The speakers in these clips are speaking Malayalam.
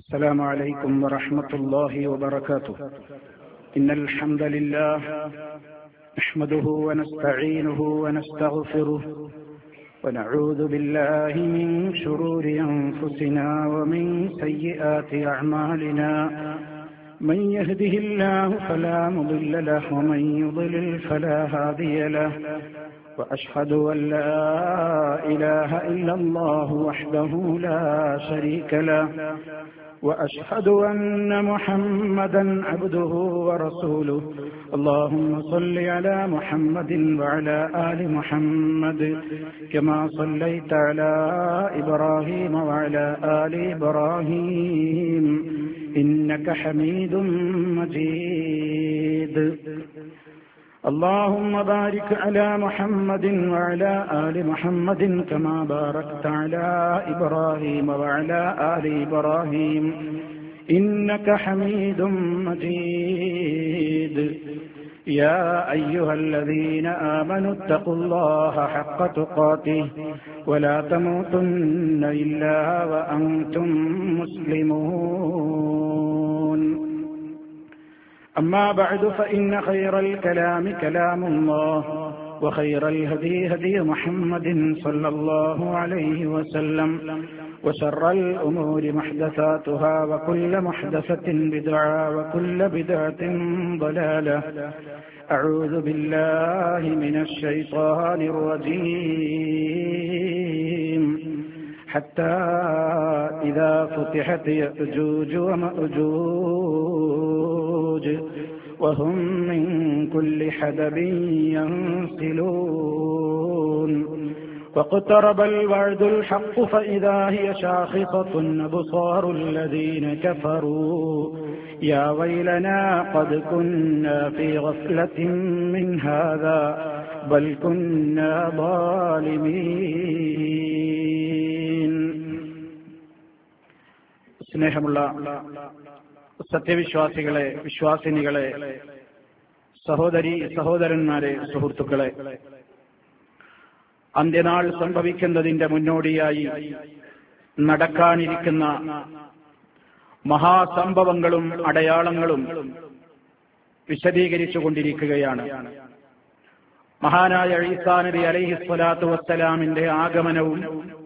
السلام عليكم ورحمة الله وبركاته. إن الحمد لله نحمده ونستعينه ونستغفره ونعوذ بالله من شرور أنفسنا ومن سيئات أعمالنا. من يهده الله فلا مضل له ومن يضلل فلا هادي له. وأشهد أن لا إله إلا الله وحده لا شريك له. وأشهد أن محمدا عبده ورسوله. اللهم صل على محمد وعلى آل محمد كما صليت على إبراهيم وعلى آل إبراهيم إنك حميد مجيد. اللهم بارك على محمد وعلى آل محمد كما باركت على إبراهيم وعلى آل إبراهيم إنك حميد مجيد. يا أيها الذين آمنوا اتقوا الله حق تقاته ولا تموتن إلا وأنتم مسلمون. أما بعد فإن خير الكلام كلام الله وخير الهدي هدي محمد صلى الله عليه وسلم وشر الأمور محدثاتها وكل محدثة بدعة وكل بدعة ضلالة. أعوذ بالله من الشيطان الرجيم. حتى إذا فتحت يأجوج ومأجوج وهم من كل حدب ينسلون. واقترب الوعد الحق فإذا هي شاخصة أبصار الذين كفروا يا ويلنا قد كنا في غفلة من هذا بل كنا ظالمين. സ്നേഹമുള്ള സത്യവിശ്വാസികളെ, വിശ്വാസിനികളെ, സഹോദരി സഹോദരന്മാരെ, സുഹൃത്തുക്കളെ, അന്ത്യനാൾ സംഭവിക്കുന്നതിന്റെ മുന്നോടിയായി നടക്കാനിരിക്കുന്ന മഹാസംഭവങ്ങളും അടയാളങ്ങളും വിശദീകരിച്ചുകൊണ്ടിരിക്കുകയാണ്. മഹാനായ ഈസാ നബി അലൈഹിസ്സലാത്തു വസ്സലാമിന്റെ ആഗമനവും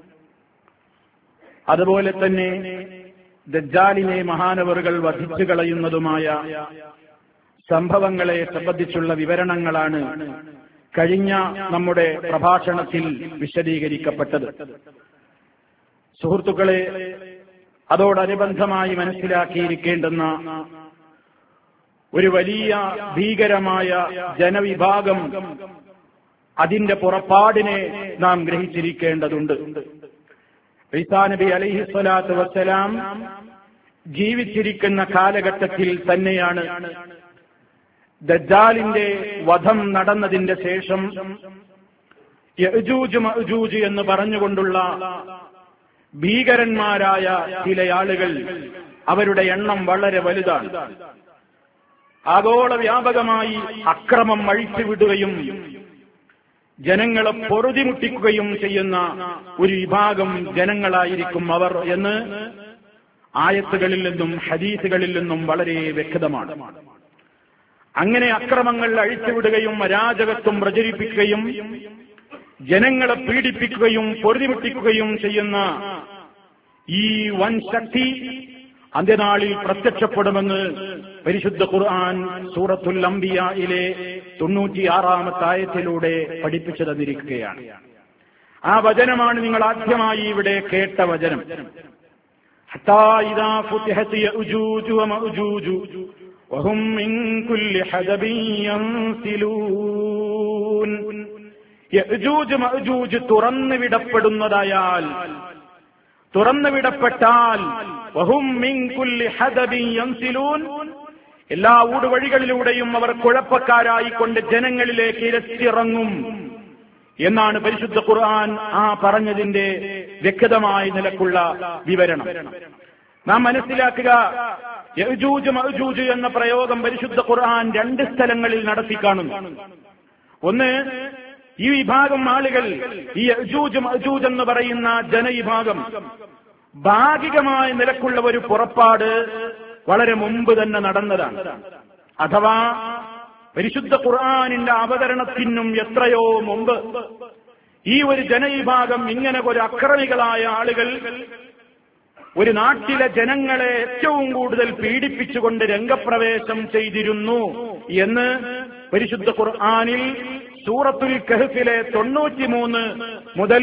അതുപോലെ തന്നെ ദജ്ജാലിനെ മഹാനവറുകൾ വധിച്ചു കളയുന്നതുമായ സംഭവങ്ങളെ സംബന്ധിച്ചുള്ള വിവരണങ്ങളാണ് കഴിഞ്ഞ നമ്മുടെ പ്രഭാഷണത്തിൽ വിശദീകരിക്കപ്പെട്ടത്. സുഹൃത്തുക്കളെ, അതോടനുബന്ധമായി മനസ്സിലാക്കിയിരിക്കേണ്ടുന്ന ഒരു വലിയ ഭീകരമായ ജനവിഭാഗം, അതിന്റെ പുറപ്പാടിനെ നാം ഗ്രഹിച്ചിരിക്കേണ്ടതുണ്ട്. ഈസാ നബി അലൈഹിസ്സലാത്തു വസ്സലാം ജീവിച്ചിരിക്കുന്ന കാലഘട്ടത്തിൽ തന്നെയാണ് ദജ്ജാലിന്റെ വധം നടന്നതിന്റെ ശേഷം യഅ്ജൂജ് മഅ്ജൂജ് എന്ന് പറഞ്ഞുകൊണ്ടുള്ള ഭീകരന്മാരായ ചില ആളുകൾ, അവരുടെ എണ്ണം വളരെ വലുതാണ്. ആഗോള വ്യാപകമായി അക്രമം അഴിച്ചുവിടുകയും ജനങ്ങളെ പൊറുതിമുട്ടിക്കുകയും ചെയ്യുന്ന ഒരു വിഭാഗം ജനങ്ങളായിരിക്കും അവർ എന്ന് ആയത്തുകളിൽ നിന്നും ഹദീസുകളിൽ നിന്നും വളരെ വ്യക്തമാണ്. അങ്ങനെ അക്രമങ്ങൾ അഴിച്ചുവിടുകയും അരാജകത്വം പ്രചരിപ്പിക്കുകയും ജനങ്ങളെ പീഡിപ്പിക്കുകയും പൊറുതിമുട്ടിക്കുകയും ചെയ്യുന്ന ഈ വൻ ശക്തി അന്ത്യനാളിൽ പ്രത്യക്ഷപ്പെടുമെന്ന് പരിശുദ്ധ ഖുർആൻ സൂറത്തുൽ അംബിയായിലെ 96-ാമത്തെ ആയത്തിലൂടെ പഠിപ്പിച്ചു തന്നിരിക്കുകയാണ്. ആ വചനമാണ് നിങ്ങൾ ആദ്യമായി ഇവിടെ കേട്ട വചനം. ഹത്താ ഇദാ ഫുതിഹത് യഅ്ജൂജു വമഅ്ജൂജു വഹും മിൻ കുല്ലി ഹദബിൻ യൻസിലൂൻ. യഅ്ജൂജ് മഅ്ജൂജ് തുറന്നുവിടപ്പെട്ടാൽ വഹും മിൻ കുല്ലി ഹദബിൻ യൻസിലൂൻ, എല്ലാ ഊടുവഴികളിലൂടെയും അവർ കുഴപ്പക്കാരായിക്കൊണ്ട് ജനങ്ങളിലേക്ക് ഇരച്ചിറങ്ങും എന്നാണ് പരിശുദ്ധ ഖുർആൻ ആ പറഞ്ഞതിന്റെ വ്യക്തമായ നിലക്കുള്ള വിവരണം. നാം മനസ്സിലാക്കുക, യഅ്ജൂജ് മഅ്ജൂജ് എന്ന പ്രയോഗം പരിശുദ്ധ ഖുർആൻ 2 സ്ഥലങ്ങളിൽ നടത്തിക്കാണുന്നു. ഒന്ന്, ഈ വിഭാഗം ആളുകൾ, ഈ യഅ്ജൂജ് മഅ്ജൂജ് എന്ന് പറയുന്ന ജനവിഭാഗം, ഭാഗികമായ നിലക്കുള്ള ഒരു പുറപ്പാട് വളരെ മുമ്പ് തന്നെ നടന്നതാണ്. അഥവാ പരിശുദ്ധ ഖുർആനിന്റെ അവതരണത്തിനും എത്രയോ മുമ്പ് ഈ ഒരു ജനവിഭാഗം ഇങ്ങനെ ഒരു അക്രമികളായ ആളുകൾ ഒരു നാട്ടിലെ ജനങ്ങളെ ഏറ്റവും കൂടുതൽ പീഡിപ്പിച്ചുകൊണ്ട് രംഗപ്രവേശം ചെയ്തിരുന്നു എന്ന് പരിശുദ്ധ ഖുർആനിൽ സൂറത്തുൽ കഹ്ഫിലെ 93 മുതൽ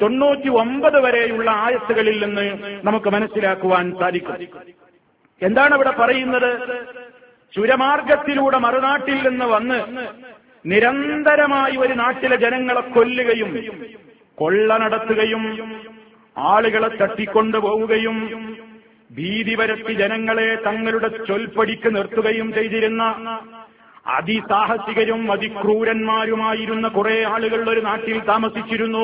99 വരെയുള്ള ആയത്തുകളിൽ നിന്ന് നമുക്ക് മനസ്സിലാക്കുവാൻ സാധിക്കും. എന്താണ് ഇവിടെ പറയുന്നത്? ചുരമാർഗത്തിലൂടെ മറുനാട്ടിൽ നിന്ന് വന്ന് നിരന്തരമായി ഒരു നാട്ടിലെ ജനങ്ങളെ കൊല്ലുകയും കൊള്ള നടത്തുകയും ആളുകളെ തട്ടിക്കൊണ്ടുപോവുകയും ഭീതി പരത്തി ജനങ്ങളെ തങ്ങളുടെ ചൊൽപ്പടിക്ക് നിർത്തുകയും ചെയ്തിരുന്ന അതിസാഹസികരും അതിക്രൂരന്മാരുമായിരുന്ന കുറെ ആളുകൾ ഒരു നാട്ടിൽ താമസിച്ചിരുന്നു.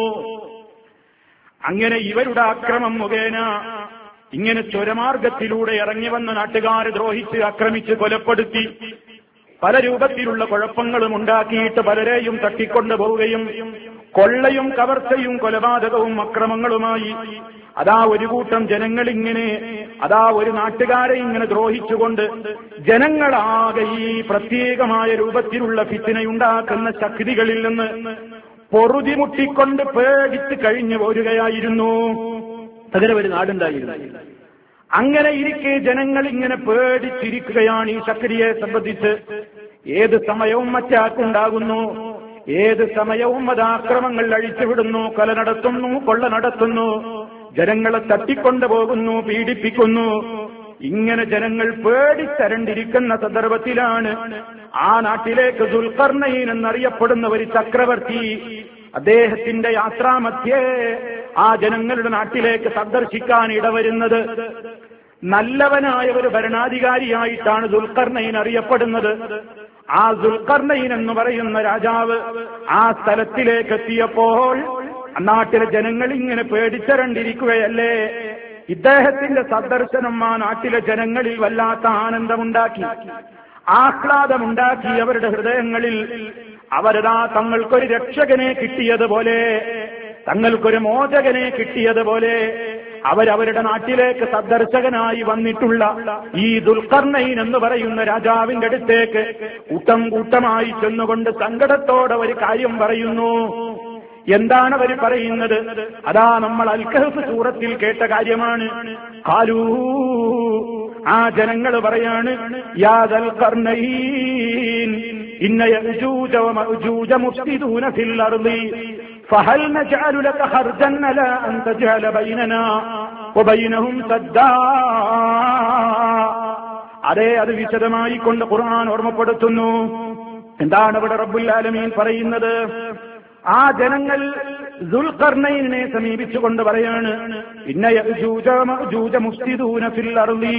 അങ്ങനെ ഇവരുടെ അക്രമം മുഖേന ഇങ്ങനെ ചുരമാർഗത്തിലൂടെ ഇറങ്ങി വന്ന നാട്ടുകാരെ ദ്രോഹിച്ച് ആക്രമിച്ച് കൊലപ്പെടുത്തി പല രൂപത്തിലുള്ള കുഴപ്പങ്ങളും ഉണ്ടാക്കിയിട്ട് പലരെയും തട്ടിക്കൊണ്ടുപോവുകയും കൊള്ളയും കവർച്ചയും കൊലപാതകവും അക്രമങ്ങളുമായി അതാ ഒരു കൂട്ടം ജനങ്ങളിങ്ങനെ അതാ ഒരു നാട്ടുകാരെ ഇങ്ങനെ ദ്രോഹിച്ചുകൊണ്ട് ജനങ്ങളാകെ ഈ പ്രത്യേകമായ രൂപത്തിലുള്ള ഫിത്നയുണ്ടാക്കുന്ന ശക്തികളിൽ നിന്ന് പൊറുതിമുട്ടിക്കൊണ്ട് പേടിച്ച് കഴിഞ്ഞു പോരുകയായിരുന്നു. അങ്ങനെ ഒരു നാടുണ്ടായിരുന്നു. അങ്ങനെ ഇരിക്കെ ജനങ്ങൾ ഇങ്ങനെ പേടിച്ചിരിക്കുകയാണ് ഈ ശക്തിയെ സംബന്ധിച്ച്. ഏത് സമയവും അറ്റാക്കുണ്ടാകുന്നു, ഏത് സമയവും അത് ആക്രമങ്ങൾ അഴിച്ചുവിടുന്നു, കൊല നടത്തുന്നു, കൊള്ള നടത്തുന്നു, ജനങ്ങളെ തട്ടിക്കൊണ്ടുപോകുന്നു, പീഡിപ്പിക്കുന്നു. ഇങ്ങനെ ജനങ്ങൾ പേടിച്ചരണ്ടിരിക്കുന്ന സന്ദർഭത്തിലാണ് ആ നാട്ടിലേക്ക് ദുൽഖർനൈൻ എന്നറിയപ്പെടുന്ന ഒരു ചക്രവർത്തി അദ്ദേഹത്തിന്റെ യാത്രാമധ്യേ ആ ജനങ്ങളുടെ നാട്ടിലേക്ക് സന്ദർശിക്കാൻ ഇടവരുന്നത്. നല്ലവനായ ഒരു ഭരണാധികാരിയായിട്ടാണ് ദുൽഖർനൈൻ അറിയപ്പെടുന്നത്. ആ ദുൽഖർനൈൻ എന്ന് പറയുന്ന രാജാവ് ആ സ്ഥലത്തിലേക്ക് എത്തിയപ്പോൾ നാട്ടിലെ ജനങ്ങൾ ഇങ്ങനെ പേടിച്ചരണ്ടിരിക്കുകയല്ലേ. ഇദ്ദേഹത്തിന്റെ സന്ദർശനം ആ നാട്ടിലെ ജനങ്ങളിൽ വല്ലാത്ത ആനന്ദമുണ്ടാക്കി, ആഹ്ലാദമുണ്ടാക്കി. അവരുടെ ഹൃദയങ്ങളിൽ അവരതാ തങ്ങൾക്കൊരു രക്ഷകനെ കിട്ടിയതുപോലെ, തങ്ങൾക്കൊരു മോചകനെ കിട്ടിയതുപോലെ അവരവരുടെ നാട്ടിലേക്ക് സന്ദർശകനായി വന്നിട്ടുള്ള ഈ ദുൽഖർനൈൻ എന്ന് പറയുന്ന രാജാവിന്റെ അടുത്തേക്ക് കൂട്ടം കൂട്ടമായി ചെന്നുകൊണ്ട് സങ്കടത്തോടെ ഒരു കാര്യം പറയുന്നു. എന്താണ് അവർ പറയുന്നത്? അതാ നമ്മൾ അൽ കഹ്ഫ് സൂറത്തിൽ കേട്ട കാര്യമാണ്. ഖാലൂ, ആ ജനങ്ങൾ പറയാണ്, യാ ദുൽഖർനൈൻ ഇന്ന യഅജൂജ വമഅജൂജ മുഫ്സിദൂന ഫിൽ അർളി ഫഹൽ നജഅലു ലക ഖർജൻ അലാ അൻ തജഅല ബൈനനാ വബൈനഹും സദ്ദാ. അതെ, അത് വിശദമായി കൊണ്ട് ഖുർആൻ ഓർമ്മപ്പെടുത്തുന്നു. എന്താണ് ഇവിടെ റബ്ബുൽ ആലമീൻ പറയുന്നത്? ആ ജനങ്ങൾ ദുൽഖർനൈനെ സമീപിച്ചുകൊണ്ട് പറയാണ്, ഇന്ന യഅജൂജ വമഅജൂജ മുഫ്സിദൂന ഫിൽ അർളി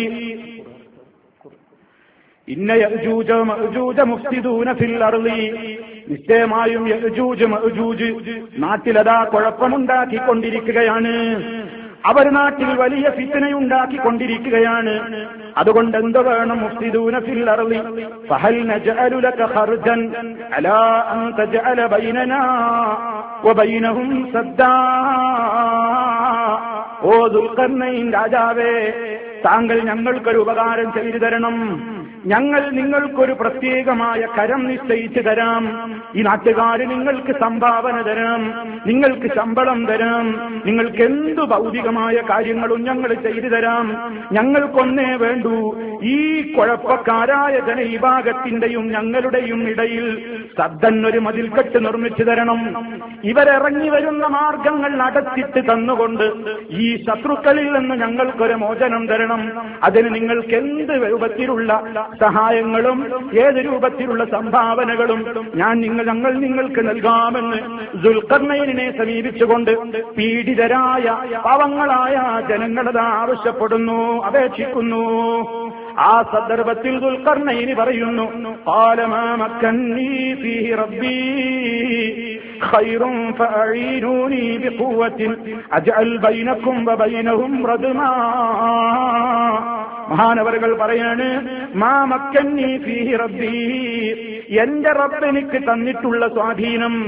ഇന്ന യഅജൂജ വമഅജൂജ മുഫ്സിദൂന ഫിൽ അർളി. നിശ്ചയമായും യഅജൂജ് മഅജൂജ് നാട്ടിലതാ കുഴപ്പമുണ്ടാക്കിക്കൊണ്ടിരിക്കുകയാണ്. അവർ നാട്ടിൽ വലിയ ഫിത്നയുണ്ടാക്കിക്കൊണ്ടിരിക്കുകയാണ്. അതുകൊണ്ട് എന്ത് വേണം? മുഫ്സിദൂന ഫിൽ അർളി ഫഹൽ നജഅലു ലക ഖർജൻ അലാ അൻ തജഅല ബൈനനാ വബൈനഹും സദ്ദാ. ഓ ദുൽഖർനൈൻ രാജാവേ, താങ്കൾ ഞങ്ങൾക്കൊരു ഉപകാരം ചെയ്തു തരണം. ഞങ്ങൾ നിങ്ങൾക്കൊരു പ്രത്യേകമായ കരം നിശ്ചയിച്ചു തരാം. ഈ നാട്ടുകാര് നിങ്ങൾക്ക് സംഭാവന തരാം, നിങ്ങൾക്ക് ശമ്പളം തരാം, നിങ്ങൾക്ക് എന്തു ഭൗതികമായ കാര്യങ്ങളും ഞങ്ങൾ ചെയ്തു തരാം. ഞങ്ങൾക്കൊന്നേ വേണ്ടൂ, ഈ കുഴപ്പക്കാരായ ജനവിഭാഗത്തിന്റെയും ഞങ്ങളുടെയും ഇടയിൽ സദ്ദന്നൊരു മതിൽക്കെട്ട് നിർമ്മിച്ചു തരണം. ഇവരിറങ്ങി വരുന്ന മാർഗങ്ങൾ അടച്ചിട്ട് തന്നുകൊണ്ട് ഈ ശത്രുക്കളിൽ നിന്ന് ഞങ്ങൾക്കൊരു മോചനം തരണം. അതിന് നിങ്ങൾക്ക് എന്ത് രൂപത്തിലുള്ള സഹായങ്ങളും ഏത് രൂപത്തിലുള്ള സംഭാവനകളും ഞങ്ങൾ നിങ്ങൾക്ക് നൽകാമെന്ന് ദുൽഖർനൈനെ സമീപിച്ചുകൊണ്ട് പീഡിതരായ പാവങ്ങളായ ജനങ്ങളത് ആവശ്യപ്പെടുന്നു, അപേക്ഷിക്കുന്നു. ആ സന്ദർഭത്തിൽ ദുൽഖർനൈൻ പറയുന്നു, ഖാല മാ മക്കന്നീ ഫീഹി റബ്ബീ ഖൈറുൻ ഫഅഈനൂനി ബിഖുവ്വത്തിൻ അജ്അൽ ബൈനകും വബൈനഹും റദ്മാ. മഹാനവറുകൾ പറയാണ്, മാ മക്കന്നീ ഫീഹി റബ്ബീ, എന്റെ റബ്ബ് എനിക്ക് തന്നിട്ടുള്ള സ്വാധീനം,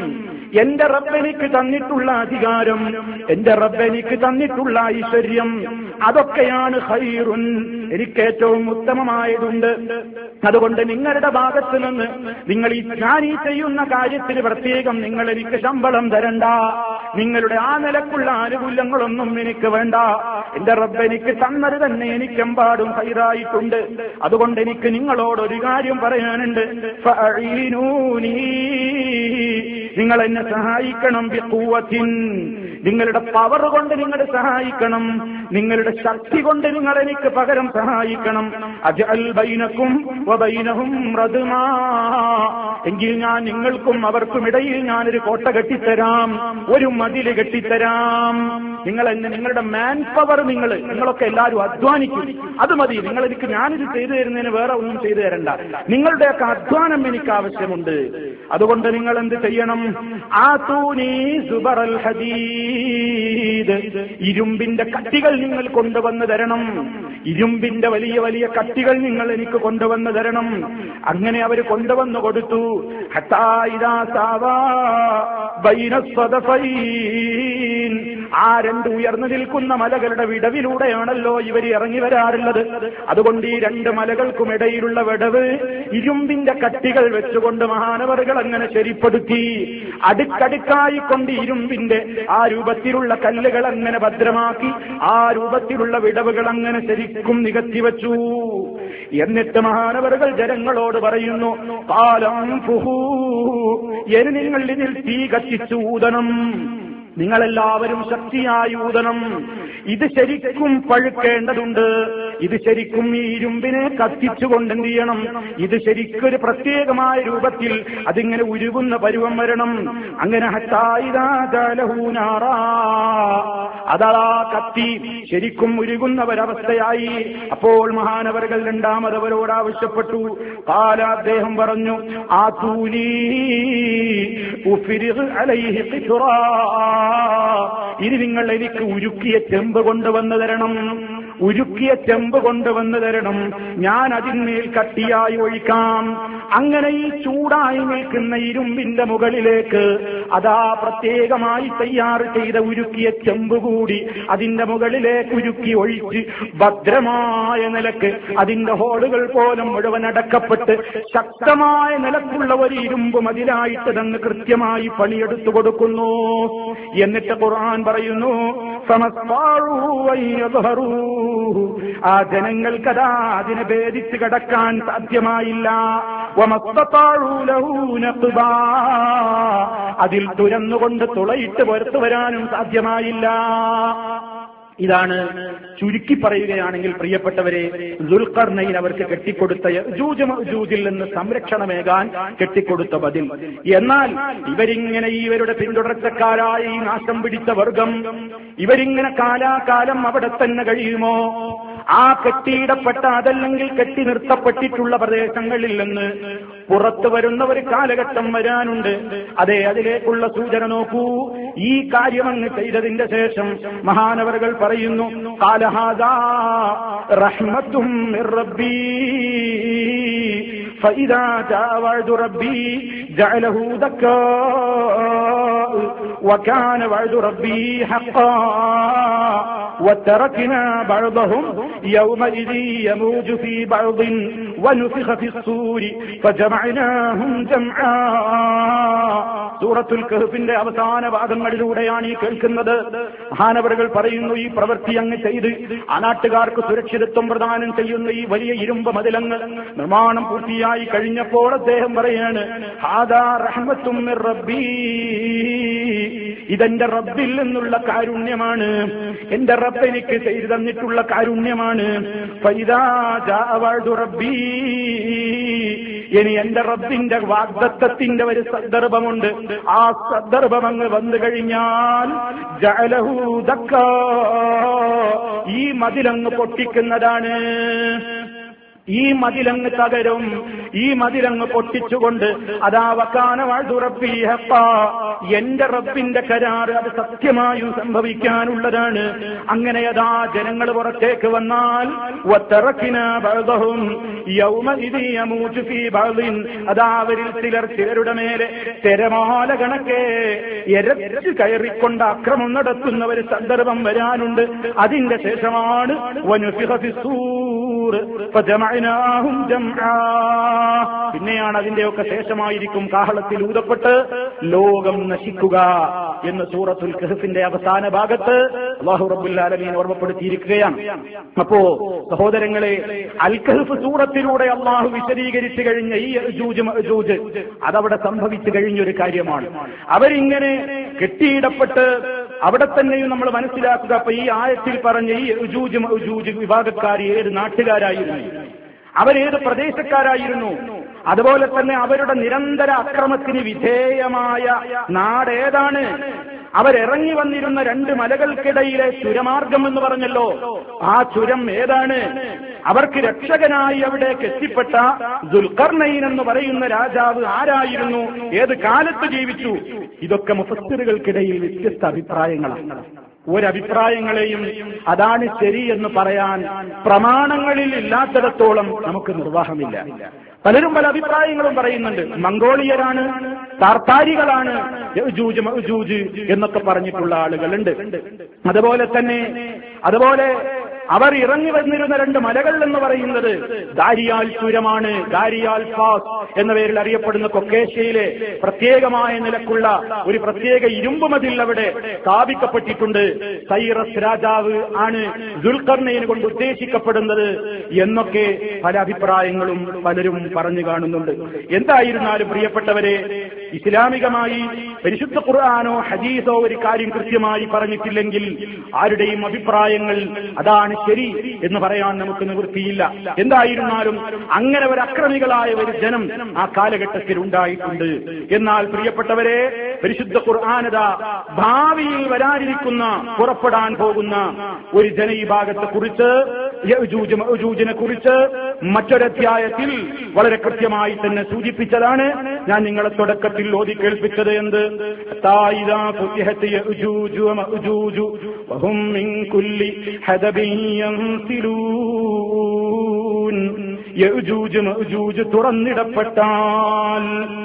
എന്റെ റബ്ബെനിക്ക് തന്നിട്ടുള്ള അധികാരം, എന്റെ റബ്ബെനിക്ക് തന്നിട്ടുള്ള ഐശ്വര്യം, അതൊക്കെയാണ് ഖൈറുൻ, എനിക്ക് ഏറ്റവും ഉത്തമമായതുണ്ട്. അതുകൊണ്ട് നിങ്ങളുടെ ഭാഗത്ത് നിന്ന് നിങ്ങൾ ഞാൻ ഈ ചെയ്യുന്ന കാര്യത്തിന് പ്രത്യേകം നിങ്ങൾ എനിക്ക് ശമ്പളം തരണ്ട, നിങ്ങളുടെ ആ നിലക്കുള്ള ആനുകൂല്യങ്ങളൊന്നും എനിക്ക് വേണ്ട. എന്റെ റബ്ബ് എനിക്ക് തന്നത് തന്നെ എനിക്കെമ്പാടും ഖൈറായിട്ടുണ്ട്. അതുകൊണ്ട് എനിക്ക് നിങ്ങളോട് ഒരു കാര്യം പറയാനുണ്ട്. ഫഅഈനൂനി, നിങ്ങൾ എന്നെ സഹായിക്കണം. ബിഖുവത്തിൻ, നിങ്ങളുടെ പവർ കൊണ്ട് നിങ്ങൾ സഹായിക്കണം, നിങ്ങളുടെ ശക്തി കൊണ്ട് നിങ്ങൾ എനിക്ക് പകരം സഹായിക്കണം. അജ്അൽ ബൈനക്കും വബൈനഹും റദ്മാ, എങ്കിൽ ഞാൻ നിങ്ങൾക്കും അവർക്കും ഇടയിൽ ഞാനൊരു കോട്ട കെട്ടിത്തരാം, ഒരു മതില് കെട്ടിത്തരാം. നിങ്ങൾ എന്നെ, നിങ്ങളുടെ മാൻ പവർ, നിങ്ങളൊക്കെ എല്ലാവരും അധ്വാനിക്കും, അത് മതി. നിങ്ങൾ എനിക്ക് ഞാനിത് ചെയ്തു തരുന്നതിന് വേറെ ഒന്നും ചെയ്തു തരണ്ട. നിങ്ങളുടെയൊക്കെ അധ്വാനം എനിക്ക് ആവശ്യമുണ്ട്. അതുകൊണ്ട് നിങ്ങൾ എന്ത് ചെയ്യണം? ആതൂനി സുബറൽ ഹദീദ്, ഇരുമ്പിന്റെ കട്ടികൾ നിങ്ങൾ കൊണ്ടുവന്ന് തരണം. ഇരുമ്പിന്റെ വലിയ വലിയ കട്ടികൾ നിങ്ങൾ എനിക്ക് കൊണ്ടുവന്ന് തരണം. അങ്ങനെ അവർ കൊണ്ടുവന്നു കൊടുത്തു. ഹത്താ ഇദാ സാവാ ബൈന സദഫൈൻ, ആ രണ്ട് ഉയർന്നു നിൽക്കുന്ന മലകളുടെ വിടവിലൂടെയാണല്ലോ ഇവർ ഇറങ്ങി വരാറുള്ളത്. അതുകൊണ്ട് ഈ രണ്ട് മലകൾക്കും ഇടയിലുള്ള വിടവ് ഇരുമ്പിന്റെ കട്ടികൾ വെച്ചുകൊണ്ട് മഹാനവറുകൾ അങ്ങനെ ശരിപ്പെടുത്തി. അടുക്കടുക്കായി കൊണ്ട് ഇരുമ്പിന്റെ ആ രൂപത്തിലുള്ള കല്ലുകൾ അങ്ങനെ ഭദ്രമാക്കി, ആ രൂപത്തിലുള്ള വിടവുകൾ അങ്ങനെ ശരിക്കും നികത്തിവെച്ചു. എന്നിട്ട് മഹാനവറുകൾ ജനങ്ങളോട് പറയുന്നു, കാലം ഫുഹൂ, ഇനി നിങ്ങൾ ഇതിൽ തീ കത്തിച്ചു ഊതണം, നിങ്ങളെല്ലാവരും ശക്തിയായി ഊതണം. ഇത് ശരിക്കും പഴുക്കേണ്ടതുണ്ട്. ഇത് ശരിക്കും ഈ ഇരുമ്പിനെ കത്തിച്ചുകൊണ്ട് എന്ത് ചെയ്യണം? ഇത് ശരിക്കൊരു പ്രത്യേകമായ രൂപത്തിൽ അതിങ്ങനെ ഉരുകുന്ന പരുവം വരണം. അങ്ങനെ അതാ കത്തി ശരിക്കും ഉരുകുന്ന ഒരവസ്ഥയായി. അപ്പോൾ മഹാനവറുകൾ രണ്ടാമതവരോട് ആവശ്യപ്പെട്ടു. കാല, അദ്ദേഹം പറഞ്ഞു, ആതൂനി ഉഫ്രിഗ് അലൈഹി ഖിത്റാ, ഇനി നിങ്ങൾ എനിക്ക് ഉരുക്കിയ ചെമ്പ് കൊണ്ടുവന്നു തരണം, ഉരുക്കിയ ചെമ്പ് കൊണ്ടുവന്നു തരണം, ഞാൻ അതിന്മേൽ കട്ടിയായി ഒഴിക്കാം. അങ്ങനെ ഈ ചൂടായി നിൽക്കുന്ന ഇരുമ്പിന്റെ മുകളിലേക്ക് അതാ പ്രത്യേകമായി തയ്യാർ ചെയ്ത ഉരുക്കിയ ചെമ്പ് കൂടി അതിന്റെ മുകളിലേക്ക് ഉരുക്കി ഒഴിച്ച് ഭദ്രമായ നിലക്ക് അതിന്റെ ഹോളുകൾ പോലും മുഴുവൻ അടക്കപ്പെട്ട് ശക്തമായ നിലക്കുള്ള ഒരു ഇരുമ്പ് മതിലായിട്ട് തന്നെ കൃത്യമായി പണിയെടുത്തു കൊടുക്കുന്നു. എന്നിട്ട് ഖുർആൻ പറയുന്നു, ആ ജനങ്ങൾക്കതാ അതിനെ ഭേദിച്ച് കടക്കാൻ സാധ്യമായില്ല. അതിൽ തുരന്നുകൊണ്ട് തുളയിട്ട് പുറത്തു വരാനും സാധ്യമായില്ല. ഇതാണ് ചുരുക്കി പറയുകയാണെങ്കിൽ പ്രിയപ്പെട്ടവരെ, ദുൽഖർനൈൻ അവർക്ക് കെട്ടിക്കൊടുത്ത യജൂജ് മഅജൂജിൽ നിന്ന് സംരക്ഷണമേകാൻ കെട്ടിക്കൊടുത്ത ബദിൽ. എന്നാൽ ഇവരിങ്ങനെ ഇവരുടെ പിന്തുടർച്ചക്കാരായ ഈ നാശം പിടിച്ച വർഗം ഇവരിങ്ങനെ കാലാകാലം അവിടെ തന്നെ കഴിയുമോ? ആ കെട്ടിയിടപ്പെട്ട അതല്ലെങ്കിൽ കെട്ടി നിർത്തപ്പെട്ടിട്ടുള്ള പ്രദേശങ്ങളിൽ നിന്ന് പുറത്തു വരുന്ന ഒരു കാലഘട്ടം വരാനുണ്ട്. അതെ, അതിലേക്കുള്ള സൂചന നോക്കൂ. ഈ കാര്യം അങ്ങ് ചെയ്തതിന്റെ ശേഷം മഹാനവറുകൾ പറയുന്നു, ഖാല ഹാദാ റഹ്മത്തും മിർ റബ്ബി ഫഇദാ ജാഅ വഅദു റബ്ബി ജഅലഹു ദക്കാ വകാന വഅദു റബ്ബി ഹഖ്ഖാ وتركنا بعضهم يومئذ يموج في بعض ونفخ في الصور فجمعناهم جمعا. സൂറത്തുൽ കഹ്ഫിന്റെ അവസാന ഭാഗങ്ങളിലൂടെയാണ് ഈ കേൾക്കുന്നത്. മഹാനവറുകൾ പറയുന്നു, ഈ പ്രവൃത്തി അങ്ങ് ചെയ്ത് ആ നാട്ടുകാർക്ക് സുരക്ഷിതത്വം പ്രദാനം ചെയ്യുന്ന ഈ വലിയ ഇരുമ്പ് മതിലങ്ങ് നിർമ്മാണം പൂർത്തിയായി കഴിഞ്ഞപ്പോൾ അദ്ദേഹം പറയാണ്, ഹാദാ റഹ്മത്തും മിർ റബ്ബി, ഇതെന്റെ റബ്ബിൽ നിന്നുള്ള കാരുണ്യമാണ്, എന്റെ റബ്ബ് എനിക്ക് ചെയ്തു തന്നിട്ടുള്ള കാരുണ്യമാണ്. ഫഇദാ ജാഅ വഅദു റബ്ബി, ഇനി എന്റെ റബ്ബിന്റെ വാഗ്ദത്തത്തിന്റെ ഒരു സന്ദർഭമുണ്ട്. ആ സന്ദർഭം അങ്ങ് വന്നു കഴിഞ്ഞാൽ ജഅലഹു ദക്കാ, ഈ മതിലങ്ങ് പൊട്ടിക്കുന്നതാണ്. ഈ മതിലങ്ങ് തകരും, ഈ മതിലങ്ങ് പൊട്ടിച്ചുകൊണ്ട് അതാ വകാന വഅദു റബ്ബി ഹഖ്ഖാ, എന്റെ റബ്ബിന്റെ കരാറ് അത് സത്യമായും സംഭവിക്കാനുള്ളതാണ്. അങ്ങനെ അതാ ജനങ്ങൾ പുറത്തേക്ക് വന്നാൽ വതറക്നാ ബഅദഹും യൗമഇദി യമൂജു ഫീ ബഅദിൻ, അതാ അവരിൽ ചിലരുടെ മേലെ തിരമാല കണക്കെ എരച്ചു കയറിക്കൊണ്ട് അക്രമം നടത്തുന്ന ഒരു സന്ദർഭം വരാനുണ്ട്. അതിന്റെ ശേഷമാണ് വനുഫിഖ ഫിസ്സൂർ ഫജമഅനാഹും ജംആ, പിന്നെയാണ് അതിന്റെയൊക്കെ ശേഷമായിരിക്കും കാഹളത്തിൽ ഊതപ്പെട്ട് ലോകം നശിക്കുക എന്ന് സൂറത്തുൽ കഹ്ഫിന്റെ അവസാന ഭാഗത്ത് അല്ലാഹു റബ്ബുൽ ആലമീൻ ഓർമ്മപ്പെടുത്തിയിരിക്കുകയാണ്. അപ്പോ സഹോദരങ്ങളെ, അൽ കഹ്ഫ് സൂറത്തിലൂടെ അല്ലാഹു വിശദീകരിച്ചു കഴിഞ്ഞ ഈ യഅജൂജ് മഅജൂജ് അതവിടെ സംഭവിച്ചു കഴിഞ്ഞൊരു കാര്യമാണ്. അവരിങ്ങനെ കെട്ടിയിടപ്പെട്ട് അവിടെ തന്നെയും നമ്മൾ മനസ്സിലാക്കുക. അപ്പൊ ഈ ആയത്തിൽ പറഞ്ഞ ഈ യഅജൂജ് മഅജൂജ് വിഭാഗക്കാർ ഏത് നാട്ടുകാരായിരുന്നു, അവരേത് പ്രദേശക്കാരായിരുന്നു, അതുപോലെ തന്നെ അവരുടെ നിരന്തര അക്രമത്തിന് വിധേയമായ നാടേതാണ്, അവരിറങ്ങി വന്നിരുന്ന രണ്ട് മലകൾക്കിടയിലെ ചുരമാർഗം എന്ന് പറഞ്ഞല്ലോ, ആ ചുരം ഏതാണ്, അവർക്ക് രക്ഷകനായി അവിടേക്ക് എത്തിപ്പെട്ട ദുൽഖർനൈൻ എന്ന് പറയുന്ന രാജാവ് ആരായിരുന്നു, ഏത് കാലത്ത് ജീവിച്ചു, ഇതൊക്കെ മുഫസ്സിറുകൾക്കിടയിൽ വ്യത്യസ്ത അഭിപ്രായങ്ങളാണ്. ഒരഭിപ്രായങ്ങളെയും അതാണ് ശരി എന്ന് പറയാൻ പ്രമാണങ്ങളിൽ ഇല്ലാത്തിടത്തോളം നമുക്ക് നിർവാഹമില്ല. പലരും പല അഭിപ്രായങ്ങളും പറയുന്നുണ്ട്. മംഗോളിയരാണ്, താർത്താരികളാണ് യഅജൂജ് മഅജൂജ് എന്നൊക്കെ പറഞ്ഞിട്ടുള്ള ആളുകളുണ്ട്. അതുപോലെ അവർ ഇറങ്ങി വന്നിരുന്ന രണ്ട് മലകൾ എന്ന് പറയുന്നത് ദാരിയാൽ ചുരമാണ്, ദാരിയാൽ പാസ് എന്ന പേരിൽ അറിയപ്പെടുന്ന കൊക്കേഷ്യയിലെ പ്രത്യേകമായ നിലക്കുള്ള ഒരു പ്രത്യേക ഇരുമ്പുമതിൽ അവിടെ സ്ഥാപിക്കപ്പെട്ടിട്ടുണ്ട്. സൈറസ് രാജാവ് ആണ് ദുൽഖർനൈൻ കൊണ്ട് ഉദ്ദേശിക്കപ്പെടുന്നത് എന്നൊക്കെ പല അഭിപ്രായങ്ങളും പലരും പറഞ്ഞു കാണുന്നുണ്ട്. എന്തായിരുന്നാലും പ്രിയപ്പെട്ടവരെ, ഇസ്ലാമികമായി പരിശുദ്ധ ഖുർആനോ ഹദീസോ ഒരു കാര്യം കൃത്യമായി പറഞ്ഞിട്ടില്ലെങ്കിൽ ആരുടെയും അഭിപ്രായങ്ങൾ അതാണ് ശരി എന്ന് പറയാൻ നമുക്ക് നിവൃത്തിയില്ല. എന്തായിരുന്നാലും അങ്ങനെ ഒരു അക്രമികളായ ഒരു ജനം ആ കാലഘട്ടത്തിൽ ഉണ്ടായിട്ടുണ്ട്. എന്നാൽ പ്രിയപ്പെട്ടവരെ, പരിശുദ്ധ ഖുർആനത ഭാവിയിൽ വരാനിരിക്കുന്ന പുറപ്പെടാൻ പോകുന്ന ഒരു ജനവിഭാഗത്തെ കുറിച്ച്, യഅജൂജ് മഅജൂജിനെ കുറിച്ച് മറ്റൊരധ്യായത്തിൽ വളരെ കൃത്യമായി തന്നെ സൂചിപ്പിച്ചതാണ്. ഞാൻ നിങ്ങളെ തുടക്കത്തിൽ ഓതി കേൾപ്പിച്ചത് എന്ത്? തായിദാ ഫുതിഹത് യഅജൂജു വമഅജൂജു വഹും മിൻ കുല്ലി ഹദബിൻ യൻസിലൂൻ. യഅജൂജ് മഅജൂജ് തുറന്നിടപ്പെട്ടാൽ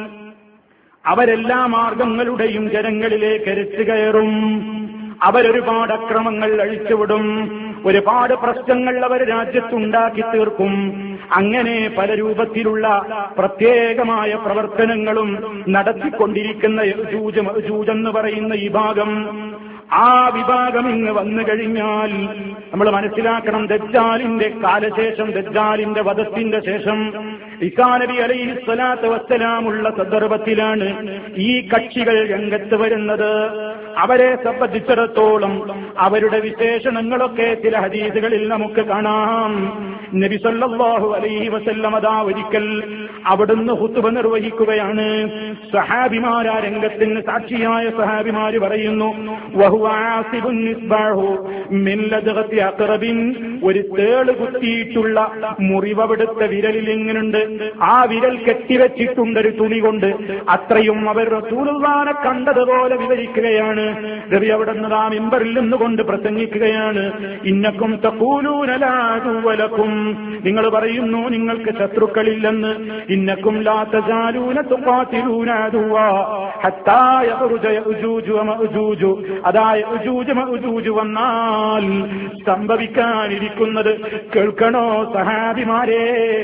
അവരെല്ലാ മാർഗങ്ങളുടെയും ജനങ്ങളിലേക്ക് എരച്ചു കയറും. അവരൊരുപാട് അക്രമങ്ങൾ അഴിച്ചുവിടും, ഒരുപാട് പ്രശ്നങ്ങൾ അവർ രാജ്യത്തുണ്ടാക്കി തീർക്കും. അങ്ങനെ പല രൂപത്തിലുള്ള പ്രത്യേകമായ പ്രവർത്തനങ്ങളും നടത്തിക്കൊണ്ടിരിക്കുന്ന യഅജൂജ് മഅജൂജ് എന്ന് പറയുന്ന ഈ ഭാഗം, ആ വിഭാഗം ഇങ്ങ് വന്നു കഴിഞ്ഞാൽ നമ്മൾ മനസ്സിലാക്കണം, ദജ്ജാലിന്റെ കാലശേഷം, ദജ്ജാലിന്റെ വധത്തിന്റെ ശേഷം ഈസാ നബി അലൈഹിസ്സലാത്തു വസ്സലാമുള്ള സന്ദർഭത്തിലാണ് ഈ കക്ഷികൾ രംഗത്ത് വരുന്നത്. അവരെ സംബന്ധിച്ചിടത്തോളം അവരുടെ വിശേഷണങ്ങളൊക്കെ ചില ഹദീസുകളിൽ നമുക്ക് കാണാം. നബി സല്ലല്ലാഹു അലൈഹി വസല്ലം അതാ ഒരിക്കൽ അവിടുന്ന് ഖുതുബ നിർവഹിക്കുകയാണ്. സഹാബിമാർ, ആ രംഗത്തിന് സാക്ഷിയായ സഹാബിമാര് പറയുന്നു, വഹുവ ആസിബുൻ നിസ്ബഹു മിൻ ലദ്ഗതി അഖറബിൻ, ഒരു തേള് കുത്തിയിട്ടുള്ള മുറിവ് അവിടുത്തെ വിരലിൽ ഇങ്ങനുണ്ട്. ആ വിരൽ കെട്ടിവെച്ചിട്ടുണ്ട് ഒരു തുണി കൊണ്ട്. അത്രയും അവർ റസൂലുള്ളാഹിനെ കണ്ടതുപോലെ വിവരിക്കുകയാണ്. നബി അവിടുന്ന് ആ മിമ്പറിൽ നിന്നുകൊണ്ട് പ്രസംഗിക്കുകയാണ്, ഇന്നക്കും തഖൂലൂന ലാ അദുവ ലക്കും, നിങ്ങൾ പറയുന്നു നിങ്ങൾക്ക് ശത്രുക്കളില്ലെന്ന്. ഇന്നക്കും ലാ തസാലൂന തുഖാതിലൂന അദുവ ഹത്താ യഖ്റുജ യഅജൂജു വമഅജൂജു. അതാ യഅജൂജ് മഅജൂജ് വന്നാൽ സംഭവിക്കാനിരിക്കുന്നത് കേൾക്കണോ സഹാബിമാരെ?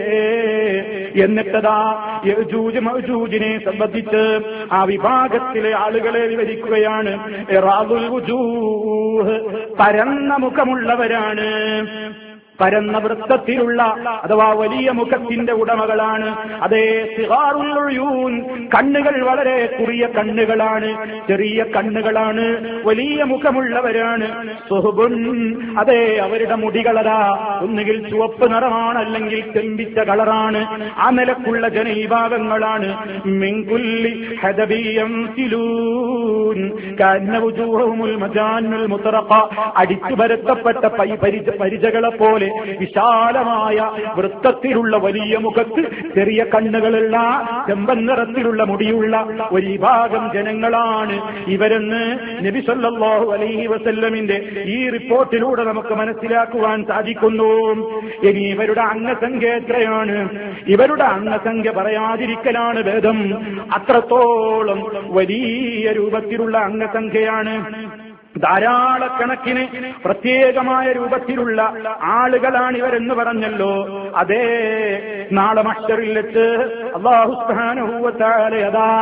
എന്നിട്ടതാ യഅജൂജ് മഅജൂജിനെ സംബന്ധിച്ച് ആ വിഭാഗത്തിലെ ആളുകളെ വിവരിക്കുകയാണ്. ഇറാദുൽ വുജൂഹ്, പരന്ന മുഖമുള്ളവരാണ്, പരന്ന വൃത്തത്തിലുള്ള അഥവാ വലിയ മുഖത്തിന്റെ ഉടമകളാണ്. അതേ സിഗാറുൽ ഉയൂൻ, കണ്ണുകൾ വളരെ കുറിയ കണ്ണുകളാണ്, ചെറിയ കണ്ണുകളാണ്, വലിയ മുഖമുള്ളവരാണ്. സുഹുബുൻ, അതേ അവരുടെ മുടികളതാ ഒന്നുകിൽ ചുവപ്പ് നിറമാണ്, അല്ലെങ്കിൽ ചെമ്പിച്ച കളറാണ്. ആ നിലക്കുള്ള ജനവിഭാഗങ്ങളാണ്. മിൻ കുല്ലി ഹദബിയം സിലൂൻ കഅന്ന വുജൂഹുൽ മജാനുൽ മുതറഖ, അടിച്ചു പരത്തപ്പെട്ട പരിചകളെ പോലെ വിശാലമായ വൃത്തത്തിലുള്ള വലിയ മുഖത്ത് ചെറിയ കണ്ണുകളുള്ള ചെമ്പൻ നിറത്തിലുള്ള മുടിയുള്ള ഒരു വിഭാഗം ജനങ്ങളാണ് ഇവരെന്ന് നബി സല്ലല്ലാഹു അലൈഹി വസല്ലമിന്റെ ഈ റിപ്പോർട്ടിലൂടെ നമുക്ക് മനസ്സിലാക്കുവാൻ സാധിക്കുന്നു. ഇനി ഇവരുടെ അംഗസംഖ്യ എത്രയാണ്? ഇവരുടെ അംഗസംഖ്യ പറയാതിരിക്കലാണ് ഭേദം. അത്രത്തോളം വലിയ രൂപത്തിലുള്ള അംഗസംഖ്യയാണ്. ധാരാളക്കണക്കിന് പ്രത്യേകമായ രൂപത്തിലുള്ള ആളുകളാണ് ഇവരെന്ന് പറഞ്ഞല്ലോ. അതേ നാളെ മഹ്ശറിൽ വെച്ച് അല്ലാഹു സുബ്ഹാനഹു വ തആല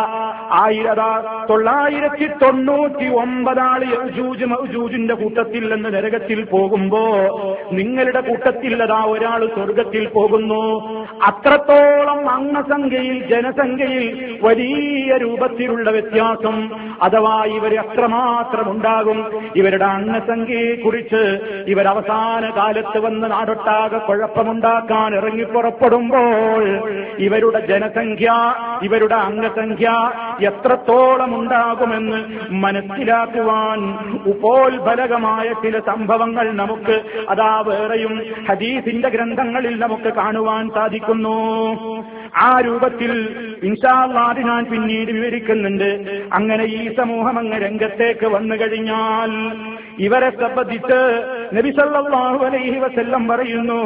999 ആൾ യഅ്ജൂജ് മഅ്ജൂജിന്റെ കൂട്ടത്തിൽ നിന്ന് നരകത്തിൽ പോകുമ്പോ നിങ്ങളുടെ കൂട്ടത്തിൽ അതാ ഒരാൾ സ്വർഗത്തിൽ പോകുന്നു. അത്രത്തോളം അംഗസംഖ്യയിൽ ജനസംഖ്യയിൽ വലിയ രൂപത്തിലുള്ള വ്യത്യാസം അഥവാ ഇവർ അത്രമാത്രം ഉണ്ടാകും. ഇവരുടെ അംഗസംഖ്യയെ കുറിച്ച് ഇവരവസാന കാലത്ത് വന്ന് നാടൊട്ടാകെ കുഴപ്പമുണ്ടാക്കാൻ ഇറങ്ങി പുറപ്പെടുമ്പോൾ ഇവരുടെ ജനസംഖ്യ ഇവരുടെ അംഗസംഖ്യ എത്രത്തോളം ഉണ്ടാകുമെന്ന് മനസ്സിലാക്കുവാൻ ഉപോത്ബലകമായ ചില സംഭവങ്ങൾ നമുക്ക് അതാ വേറെയും ഹദീസിന്റെ ഗ്രന്ഥങ്ങളിൽ നമുക്ക് കാണുവാൻ സാധിക്കുന്നു. ആ രൂപത്തിൽ ഇൻഷാ അല്ലാഹ് ഞാൻ പിന്നീട് വിവരിക്കുന്നുണ്ട്. അങ്ങനെ ഈ സമൂഹം അങ്ങ് രംഗത്തേക്ക് വന്നു കഴിഞ്ഞാൽ ഇവരെ സംബന്ധിച്ച് നബി സല്ലല്ലാഹു അലൈഹി വസല്ലം പറയുന്നു,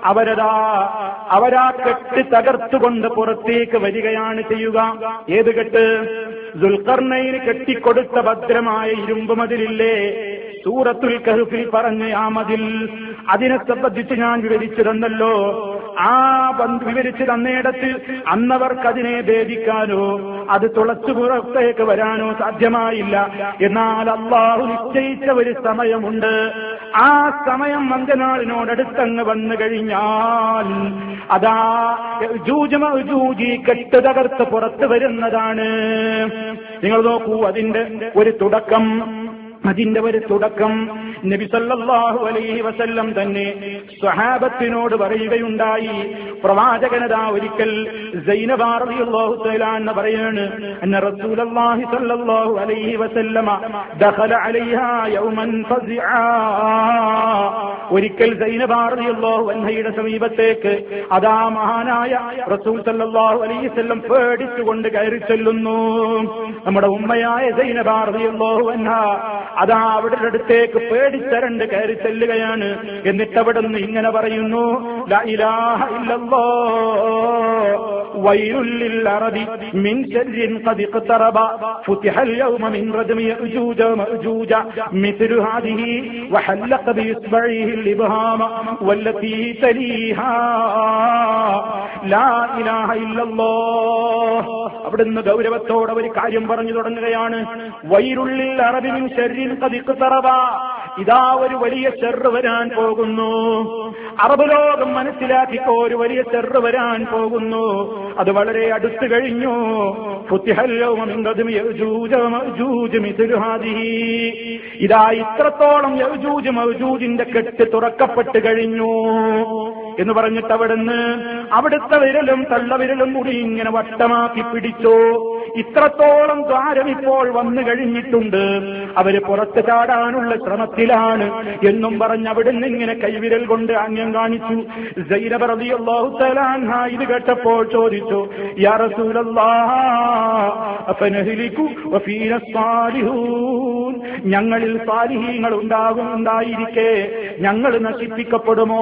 അവരാ കെട്ട് തകർത്തുകൊണ്ട് പുറത്തേക്ക് വരികയാണ് ചെയ്യുക. ഏത് കെട്ട്? ദുൽഖർനൈന് കെട്ടിക്കൊടുത്ത ഭദ്രമായ ഇരുമ്പ് മതിലില്ലേ, സൂറത്തുൽ കഹ്ഫിൽ പറഞ്ഞ ആ മതിൽ, അതിനെ സംബന്ധിച്ച് ഞാൻ വിവരിച്ചു തന്നല്ലോ. ആ വിവരിച്ചു തന്നയിടത്ത് അന്നവർക്കതിനെ ഭേദിക്കാനോ അത് തുളച്ചു പുറത്തേക്ക് വരാനോ സാധ്യമായില്ല. എന്നാൽ അല്ലാഹു നിശ്ചയിച്ച ഒരു സമയമുണ്ട്. ആ സമയം അന്ത്യനാളിനോടടുത്തങ്ങ് വന്നു കഴിഞ്ഞാൽ അതാ യഅ്ജൂജ് മഅ്ജൂജ് കെട്ട് തകർത്ത് പുറത്തു വരുന്നതാണ്. നിങ്ങൾ നോക്കൂ, അതിന്റെ ഒരു തുടക്കം നബി സല്ലല്ലാഹു അലൈഹി വസല്ലം തന്നെ സ്വഹാബത്തിനോട് പറയുകയുണ്ടായി. പ്രവാചകനതാ ഒരിക്കൽ സൈനബ റളിയല്ലാഹു തആല അൻഹ പറയാണ്, അന്ന റസൂലുള്ളാഹി സല്ലല്ലാഹു അലൈഹി വസല്ലമ ദഖല അലൈഹാ യൗമൻ ഫസിആ. ഒരിക്കൽ സൈനബ റളിയല്ലാഹു അൻഹയുടെ സമീപത്തേക്ക് അതാ മഹാനായ റസൂൽ സല്ലല്ലാഹു അലൈഹി വസല്ലം പേടിച്ചുകൊണ്ട് കയറി ചെല്ലുന്നു. നമ്മുടെ ഉമ്മയായ സൈനബ റളിയല്ലാഹു അൻഹ അതാ അവിടെ അടുത്തേക്ക് പേടിച്ചരണ്ട് കയറി ചെല്ലുകയാണ്. എന്നിട്ട് അവിടെ നിന്ന് ഇങ്ങനെ പറയുന്നു, ലാ ഇലാഹ ഇല്ലല്ലാഹ് വൈലുൽ ലിൽ അറബി മിൻ ശർരിൻ ഖദ് ഇഖ്തറബ ഫുതിഹൽ യൗമ മിൻ റജ്മി യഅ്ജൂജ മഅ്ജൂജ മിസ്ലു ഹാദിഹി വഹല്ലഖ ബി ഇസ്ബഇഹി الابهام والتي തലീഹാ ലാ ഇലാഹ ഇല്ലല്ലാഹ്. അവിടുന്ന് ഗൗരവത്തോടെ ഒരു കാര്യം പറഞ്ഞു തുടങ്ങുകയാണ്. വൈലുൽ ലിൽ അറബി മിൻ ശർരിൻ ഖദ് ഇഖ്തറബ. ഇതാ ഒരു വലിയ ശർറ് വരാൻ പോകുന്നു. അറബ് ലോകം മനസ്സിലാക്കിക്കോ, ഒരു വലിയ ശർറ് വരാൻ പോകുന്നു. അത് വളരെ അടുത്തു കഴിഞ്ഞു. ഫുതിഹൽ യൗമ മിൻ റജ്മി യഅ്ജൂജ മഅ്ജൂജ മിസ്ലു ഹാദിഹി. ഇതാ ഇത്രത്തോളം യഅ്ജൂജ് മഅ്ജൂജിന്റെ കെട്ട് തുറക്കപ്പെട്ട് കഴിഞ്ഞു എന്ന് പറഞ്ഞിട്ട് അവിടുത്തെ വിരലും തള്ളവിരലും കൂടി ഇങ്ങനെ വട്ടമാക്കി പിടിച്ചു. ഇത്രത്തോളം ദ്വാരം ഇപ്പോൾ വന്നു കഴിഞ്ഞിട്ടുണ്ട്, അവര് പുറത്ത് ചാടാനുള്ള ശ്രമത്തിലാണ് എന്നും പറഞ്ഞ് അവിടുന്ന് ഇങ്ങനെ കൈവിരൽ കൊണ്ട് ആംഗ്യം കാണിച്ചു. സൈനബ റളിയല്ലാഹു തആല അൻഹ ഇത് കേട്ടപ്പോൾ ചോദിച്ചു, യാ റസൂലല്ലാഹ് അഫനഹ്ലികു വഫീന സ്വാലിഹൂൻ. ഞങ്ങളിൽ സാലിഹീങ്ങൾ ഉണ്ടായിരിക്കെ ഞങ്ങൾ നശിപ്പിക്കപ്പെടുമോ?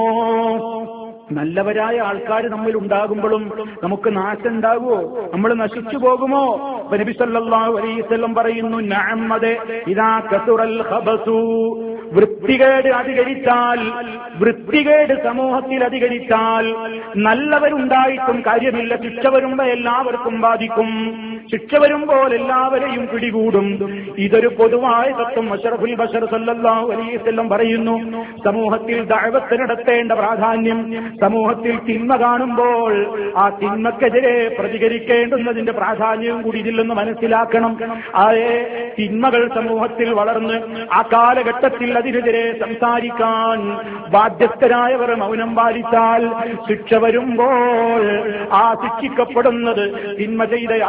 നല്ലവരായ ആൾക്കാർ നമ്മിൽ ഉണ്ടാകുമ്പോഴും നമുക്ക് നാശം ഉണ്ടാകുമോ? നമ്മൾ നശിച്ചു പോകുമോ? നബി സല്ലല്ലാഹു അലൈഹി വസല്ലം പറയുന്നു, നഅം അതെ, ഇദാ കസുറൽ ഖബസു, വൃത്തികേട് അധികരിച്ചാൽ, വൃത്തികേട് സമൂഹത്തിൽ അധികരിച്ചാൽ നല്ലവരുണ്ടായിട്ടും കാര്യമില്ല. ശിക്ഷ വരുമ്പോൾ എല്ലാവർക്കും ബാധിക്കും. ശിക്ഷ വരുമ്പോൾ എല്ലാവരെയും പിടികൂടും. ഇതൊരു പൊതുവായ തത്വം അഷ്റഫുൽ ബശർ സല്ലല്ലാഹു അലൈഹി വസല്ലം പറയുന്നു. സമൂഹത്തിൽ ദഅവത്ത് നടത്തേണ്ട പ്രാധാന്യം, സമൂഹത്തിൽ തിന്മ കാണുമ്പോൾ ആ തിന്മക്കെതിരെ പ്രതികരിക്കേണ്ടുന്നതിന്റെ പ്രാധാന്യവും കൂടി ഇതില്ലെന്ന് മനസ്സിലാക്കണം. ആ തിന്മകൾ സമൂഹത്തിൽ വളർന്ന് ആ കാലഘട്ടത്തിൽ അതിനെതിരെ സംസാരിക്കാൻ ബാധ്യസ്ഥരായവർ മൗനം പാലിച്ചാൽ ശിക്ഷ വരുമ്പോൾ ആ ശിക്ഷിക്കപ്പെടുന്നത് തിന്മ ചെയ്ത ആളുകൾ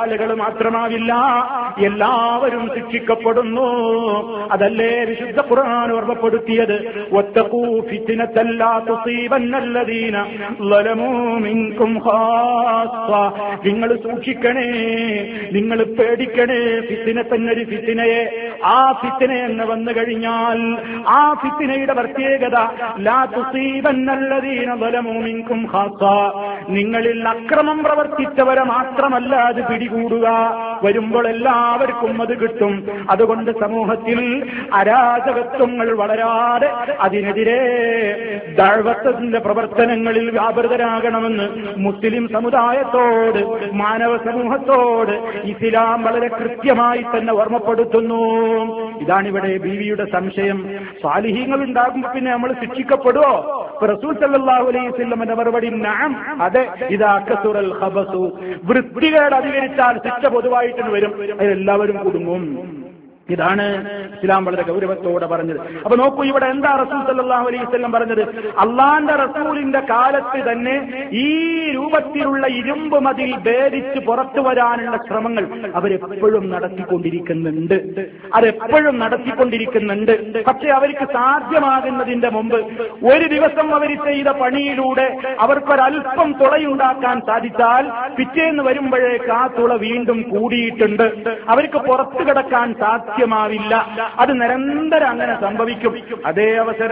മാത്രമാവില്ല, എല്ലാവരും ശിക്ഷിക്കപ്പെടുന്നു. അതല്ലേ വിശുദ്ധ ഖുർആൻ ഓർമ്മപ്പെടുത്തിയത്, വത്തഖൂ ഫിത്നതൻ ലാ തുസീബന്നല്ലദീന ളലമൂ മിൻകും ഖാസ്സ. നിങ്ങൾ സൂക്ഷിക്കണേ, നിങ്ങൾ പേടിക്കണേ ഫിത്നത്തന്നൊരു ഫിത്നയെ. ആ ഫിത്ന എന്ന് വന്നു കഴിഞ്ഞാൽ ആ ഫിത്നയുടെ പ്രത്യേകത ലാ തുസീബന്നല്ലദീന ളലമൂ മിൻകും ഖാസ്സ, നിങ്ങളിൽ അക്രമം പ്രവർത്തിച്ചവരെ മാത്രമല്ല അത് പിടികൂടുക, വരുമ്പോൾ എല്ലാവർക്കും അത് കിട്ടും. അതുകൊണ്ട് സമൂഹത്തിൽ അരാജകത്വങ്ങൾ വളരാതെ അതിനെതിരെ ദഅവത്തിന്റെ പ്രവർത്തനങ്ങളിൽ വ്യാപൃതരാകണമെന്ന് മുസ്ലിം സമുദായത്തോട്, മാനവ സമൂഹത്തോട് ഇസ്ലാം വളരെ കൃത്യമായി തന്നെ ഓർമ്മപ്പെടുത്തുന്നു. ഇതാണിവിടെ ബീവിയുടെ സംശയം. സാലിഹീങ്ങൾ ഉണ്ടാകുമ്പോൾ പിന്നെ നമ്മൾ ശിക്ഷിക്കപ്പെടുവോ? റസൂൽ സല്ലല്ലാഹു അലൈഹി വസല്ലമയുടെ മറുപടി നഅം, അതെ. ഇദാ കസുറൽ ഖബസു, വൃത്തികേട് അധികരിച്ചാൽ ശിക്ഷ പൊതുവായിട്ട് വരും, അതിലെല്ലാവരും കുടുങ്ങും. ഇതാണ് ഇസ്ലാം വളരെ ഗൗരവത്തോടെ പറഞ്ഞത്. അപ്പൊ നോക്കൂ, ഇവിടെ എന്താ റസൂൽ സല്ലല്ലാഹു അലൈഹി വസല്ലം പറഞ്ഞത്? അള്ളാന്റെ റസൂലിന്റെ കാലത്ത് തന്നെ ഈ രൂപത്തിലുള്ള ഇരുമ്പ് മതിൽ ഭേദിച്ച് പുറത്തു വരാനുള്ള ശ്രമങ്ങൾ അവരെപ്പോഴും നടത്തിക്കൊണ്ടിരിക്കുന്നുണ്ട്. അതെപ്പോഴും നടത്തിക്കൊണ്ടിരിക്കുന്നുണ്ട്. പക്ഷെ അവർക്ക് സാധ്യമാകുന്നതിന്റെ മുമ്പ് ഒരു ദിവസം അവർ ചെയ്ത പണിയിലൂടെ അവർക്കൊരൽപ്പം തുളയുണ്ടാക്കാൻ സാധിച്ചാൽ പിറ്റേന്ന് വരുമ്പോഴേക്ക് ആ തുള വീണ്ടും കൂടിയിട്ടുണ്ട്. അവർക്ക് പുറത്തു കിടക്കാൻ സാധിക്കില്ല. അത് നിരന്തരം അങ്ങനെ സംഭവിക്കും. അതേ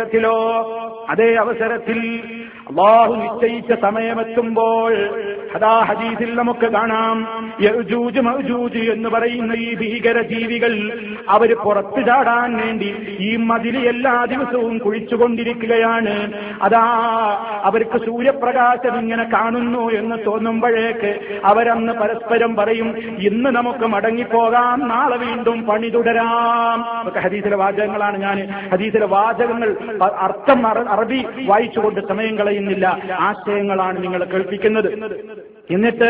അവസരത്തിൽ അല്ലാഹു നിശ്ചയിച്ച സമയമെത്തുമ്പോൾ അതാ ഹദീസിൽ നമുക്ക് കാണാം, യഅ്ജൂജ് മഅ്ജൂജ് എന്ന് പറയുന്ന ഈ ഭീകര ജീവികൾ അവർ പുറത്തു ചാടാൻ വേണ്ടി ഈ മതിൽ എല്ലാ ദിവസവും കുഴിച്ചുകൊണ്ടിരിക്കുകയാണ്. അതാ അവർക്ക് സൂര്യപ്രകാശം ഇങ്ങനെ കാണുന്നു എന്ന് തോന്നുമ്പോഴേക്ക് അവരന്ന് പരസ്പരം പറയും, ഇന്ന് നമുക്ക് മടങ്ങിപ്പോകാം, നാളെ വീണ്ടും പണി തുടരാം. ഇതൊക്കെ ഹദീസിലെ വാചകങ്ങളാണ്. ഞാൻ ഹദീസിലെ വാചകങ്ങൾ അർത്ഥം അറബി വായിച്ചുകൊണ്ട് സമയം കളയുന്നില്ല, ആശയങ്ങളാണ് നിങ്ങൾ കേൾപ്പിക്കുന്നത്. എന്നിട്ട്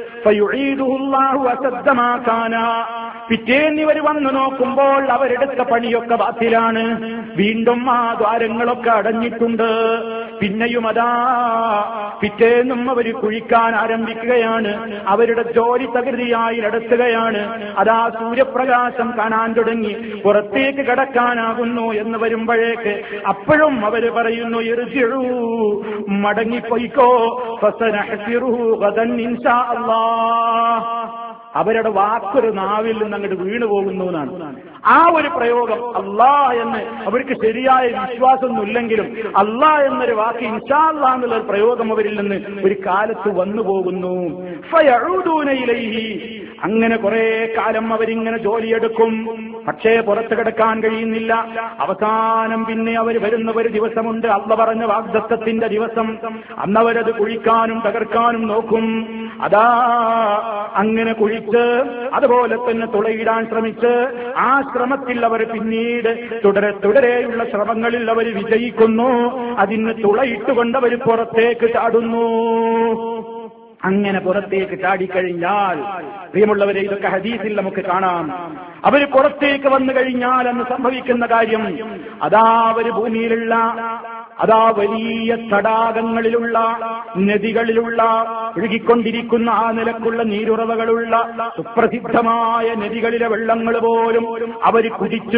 പിറ്റേന്നിവർ വന്നു നോക്കുമ്പോൾ അവരെടുത്ത പണിയൊക്കെ ബാത്തിലാണ്. വീണ്ടും ആ ദ്വാരങ്ങളൊക്കെ അടഞ്ഞിട്ടുണ്ട്. പിന്നെയും അതാ പിറ്റേന്നും അവർ കുഴിക്കാൻ ആരംഭിക്കുകയാണ്. അവരുടെ ജോലി തകൃതിയായി നടത്തുകയാണ്. അതാ സൂര്യപ്രകാശം കാണാൻ തുടങ്ങി, പുറത്തേക്ക് കടക്കാനാകുന്നു എന്ന് വരുമ്പോഴേക്ക് അപ്പോഴും അവർ പറയുന്നു, ഇർജിഉ, മടങ്ങിപ്പോയിക്കോ, ഫസനഹ്സിറുഹു ഗദൻ ഇൻഷാ അല്ലാഹ്. അവരുടെ വാക്കൊരു നാവിൽ നിന്ന് അങ്ങോട്ട് വീണു പോകുന്നു എന്നാണ്. ആ ഒരു പ്രയോഗം അല്ലാഹ് എന്ന് അവർക്ക് ശരിയായ വിശ്വാസമൊന്നുമില്ലെങ്കിലും അല്ലാഹ് എന്നൊരു വാക്ക് ഇൻഷാ അല്ലാഹ് എന്നുള്ള ഒരു പ്രയോഗം അവരിൽ നിന്ന് ഒരു കാലത്ത് വന്നു പോകുന്നു. ഫയഊദൂന ഇലൈഹി, അങ്ങനെ കുറെ കാലം അവരിങ്ങനെ ജോലിയെടുക്കും, പക്ഷേ പുറത്തു കിടക്കാൻ കഴിയുന്നില്ല. അവസാനം പിന്നെ അവർ വരുന്ന ഒരു ദിവസമുണ്ട്, അള്ളാഹ് പറഞ്ഞ വാഗ്ദത്തത്തിന്റെ ദിവസം. അന്നവരത് കുഴിക്കാനും തകർക്കാനും നോക്കും. അതാ അങ്ങനെ കുഴിച്ച് അതുപോലെ തന്നെ തുളയിടാൻ ശ്രമിച്ച് ആ ശ്രമത്തിൽ അവർ പിന്നീട് തുടരെയുള്ള ശ്രമങ്ങളിൽ അവർ വിജയിക്കുന്നു. അതിന് തുളയിട്ടുകൊണ്ട് അവർ പുറത്തേക്ക് ചാടുന്നു. അങ്ങനെ പുറത്തേക്ക് ചാടിക്കഴിഞ്ഞാൽ, പ്രിയമുള്ളവരെ, ഇതൊക്കെ ഹദീസിൽ നമുക്ക് കാണാം. അവര് പുറത്തേക്ക് വന്നു കഴിഞ്ഞാൽ അന്ന് സംഭവിക്കുന്ന കാര്യം, അതാ അവര് ഭൂമിയിലുള്ള അതാ വലിയ തടാകങ്ങളിലുള്ള, നദികളിലുള്ള, ഒഴുകിക്കൊണ്ടിരിക്കുന്ന ആ നിലക്കുള്ള നീരുറവകളുള്ള സുപ്രസിദ്ധമായ നദികളിലെ വെള്ളങ്ങൾ പോലും അവർ കുടിച്ചു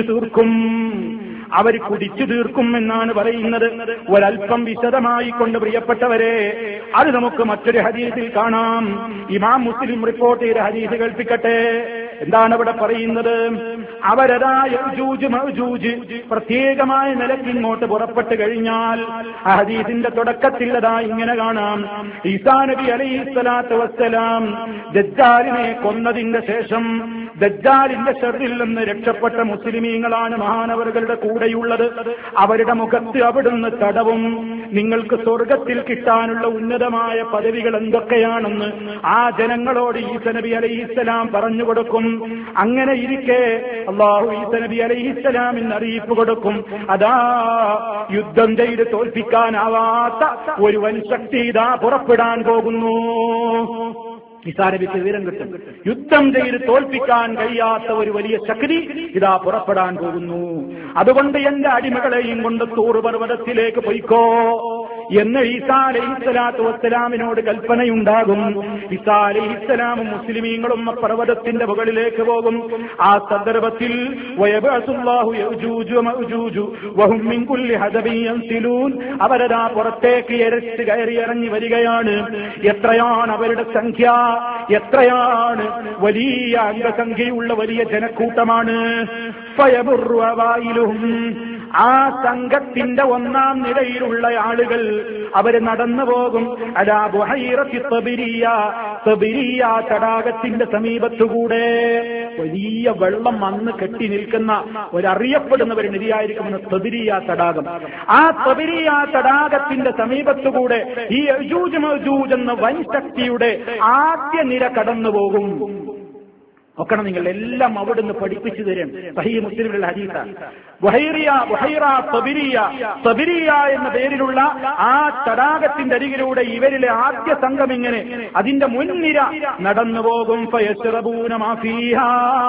തീർക്കും എന്നാണ് പറയുന്നത്. ഒരൽപ്പം വിശദമായി കൊണ്ട് പ്രിയപ്പെട്ടവരെ, അത് നമുക്ക് മറ്റൊരു ഹദീസിൽ കാണാം. ഇമാം മുസ്ലിം റിപ്പോർട്ട് ചെയ്ത ഹദീസ് കേൾപ്പിക്കട്ടെ. എന്താണ് ഇവിടെ പറയുന്നത്? അവരതാ യഅ്ജൂജ് മഅ്ജൂജ് പ്രത്യേകമായ നിലയ്ക്ക് ഇങ്ങോട്ട് പുറപ്പെട്ടു കഴിഞ്ഞാൽ ആ ഹദീസിന്റെ തുടക്കത്തിൽ അതാ ഇങ്ങനെ കാണാം, ഈസാ നബി അലൈഹിസ്സലാത്തു വസ്സലാം ദജ്ജാലിനെ കൊന്നതിന്റെ ശേഷം ദജ്ജാലിന്റെ ശർറിൽ നിന്ന് രക്ഷപ്പെട്ട മുസ്ലിമീങ്ങളാണ് മഹാനവറുകളുടെ കൂടെയുള്ളത്. അവരുടെ മുഖത്ത് അവിടുന്ന് തടവും. നിങ്ങൾക്ക് സ്വർഗത്തിൽ കിട്ടാനുള്ള ഉന്നതമായ പദവികൾ എന്തൊക്കെയാണെന്ന് ആ ജനങ്ങളോട് ഈസാ നബി അലൈഹിസ്സലാം പറഞ്ഞു കൊടുക്കും. അങ്ങനെ ഇരിക്കെ അല്ലാഹു ഈസാ നബി അലൈഹിസ്സലാമിന് അറിയിപ്പ് കൊടുക്കും, അതാ യുദ്ധം ചെയ്ത് തോൽപ്പിക്കാനാവാത്ത ഒരു വൻ ശക്തി ഇതാ പുറപ്പെടാൻ പോകുന്നു. ഈസാ നബിക്ക് വിവരം കിട്ടും, യുദ്ധം ചെയ്ത് തോൽപ്പിക്കാൻ കഴിയാത്ത ഒരു വലിയ ശക്തി ഇതാ പുറപ്പെടാൻ പോകുന്നു. അതുകൊണ്ട് എന്റെ അടിമകളെയും കൊണ്ട് തൂർ പർവ്വതത്തിലേക്ക് പൊയ്ക്കോ, എന്ന് ഈസാ അലൈഹിസ്സലാത്തു വസ്സലാമിനോട് കൽപ്പനയുണ്ടാകും. ഈസാ അലൈഹിസ്സലാമും മുസ്ലിമീങ്ങളും പർവ്വതത്തിന്റെ മുകളിലേക്ക് പോകും. ആ സന്ദർഭത്തിൽ വയബഅസുല്ലാഹു യഅജൂജു വമഅജൂജു വഹും മിൻ കുല്ലി ഹദബിൻ യൻസിലൂൻ, അവരതാ പുറത്തേക്ക് എരച്ച് കയറി ഇറങ്ങി വരികയാണ്. എത്രയാണ് അവരുടെ സംഖ്യ, എത്രയാണ് വലിയ അംഗസംഖ്യയുള്ള വലിയ ജനക്കൂട്ടമാണ്. ഫയബുറു അവായിലുഹും, ആ സംഘത്തിന്റെ ഒന്നാം നിരയിലുള്ള ആളുകൾ അവര് നടന്നു പോകും. അലാ ബുഹൈറത്തി തബിരിയ, തബിരിയ തടാകത്തിന്റെ സമീപത്തുകൂടെ വലിയ വെള്ളം വന്ന് കെട്ടി നിൽക്കുന്ന ഒരറിയപ്പെടുന്ന ഒരു നദിയായിരിക്കുമെന്ന് തബിരിയ തടാകം. ആ തബിരിയ തടാകത്തിന്റെ സമീപത്തുകൂടെ ഈ യജൂജ് മഅജൂജ് എന്ന വൻശക്തിയുടെ ആദ്യ നിര കടന്നു പോകും. നോക്കണം, നിങ്ങൾ എല്ലാം അവിടുന്ന് പഠിപ്പിച്ചു തരും. സഹീഹ് മുസ്ലിമിലുള്ള ഹദീസാണ്. ബുഹൈറ തബിരിയ എന്ന പേരിലുള്ള ആ തടാകത്തിന്റെ അരികിലൂടെ ഇവരിലെ ആദ്യ സംഘം ഇങ്ങനെ അതിന്റെ മുൻനിര നടന്നു പോകും. ഫയശ്റബൂന മാ ഫീഹാ,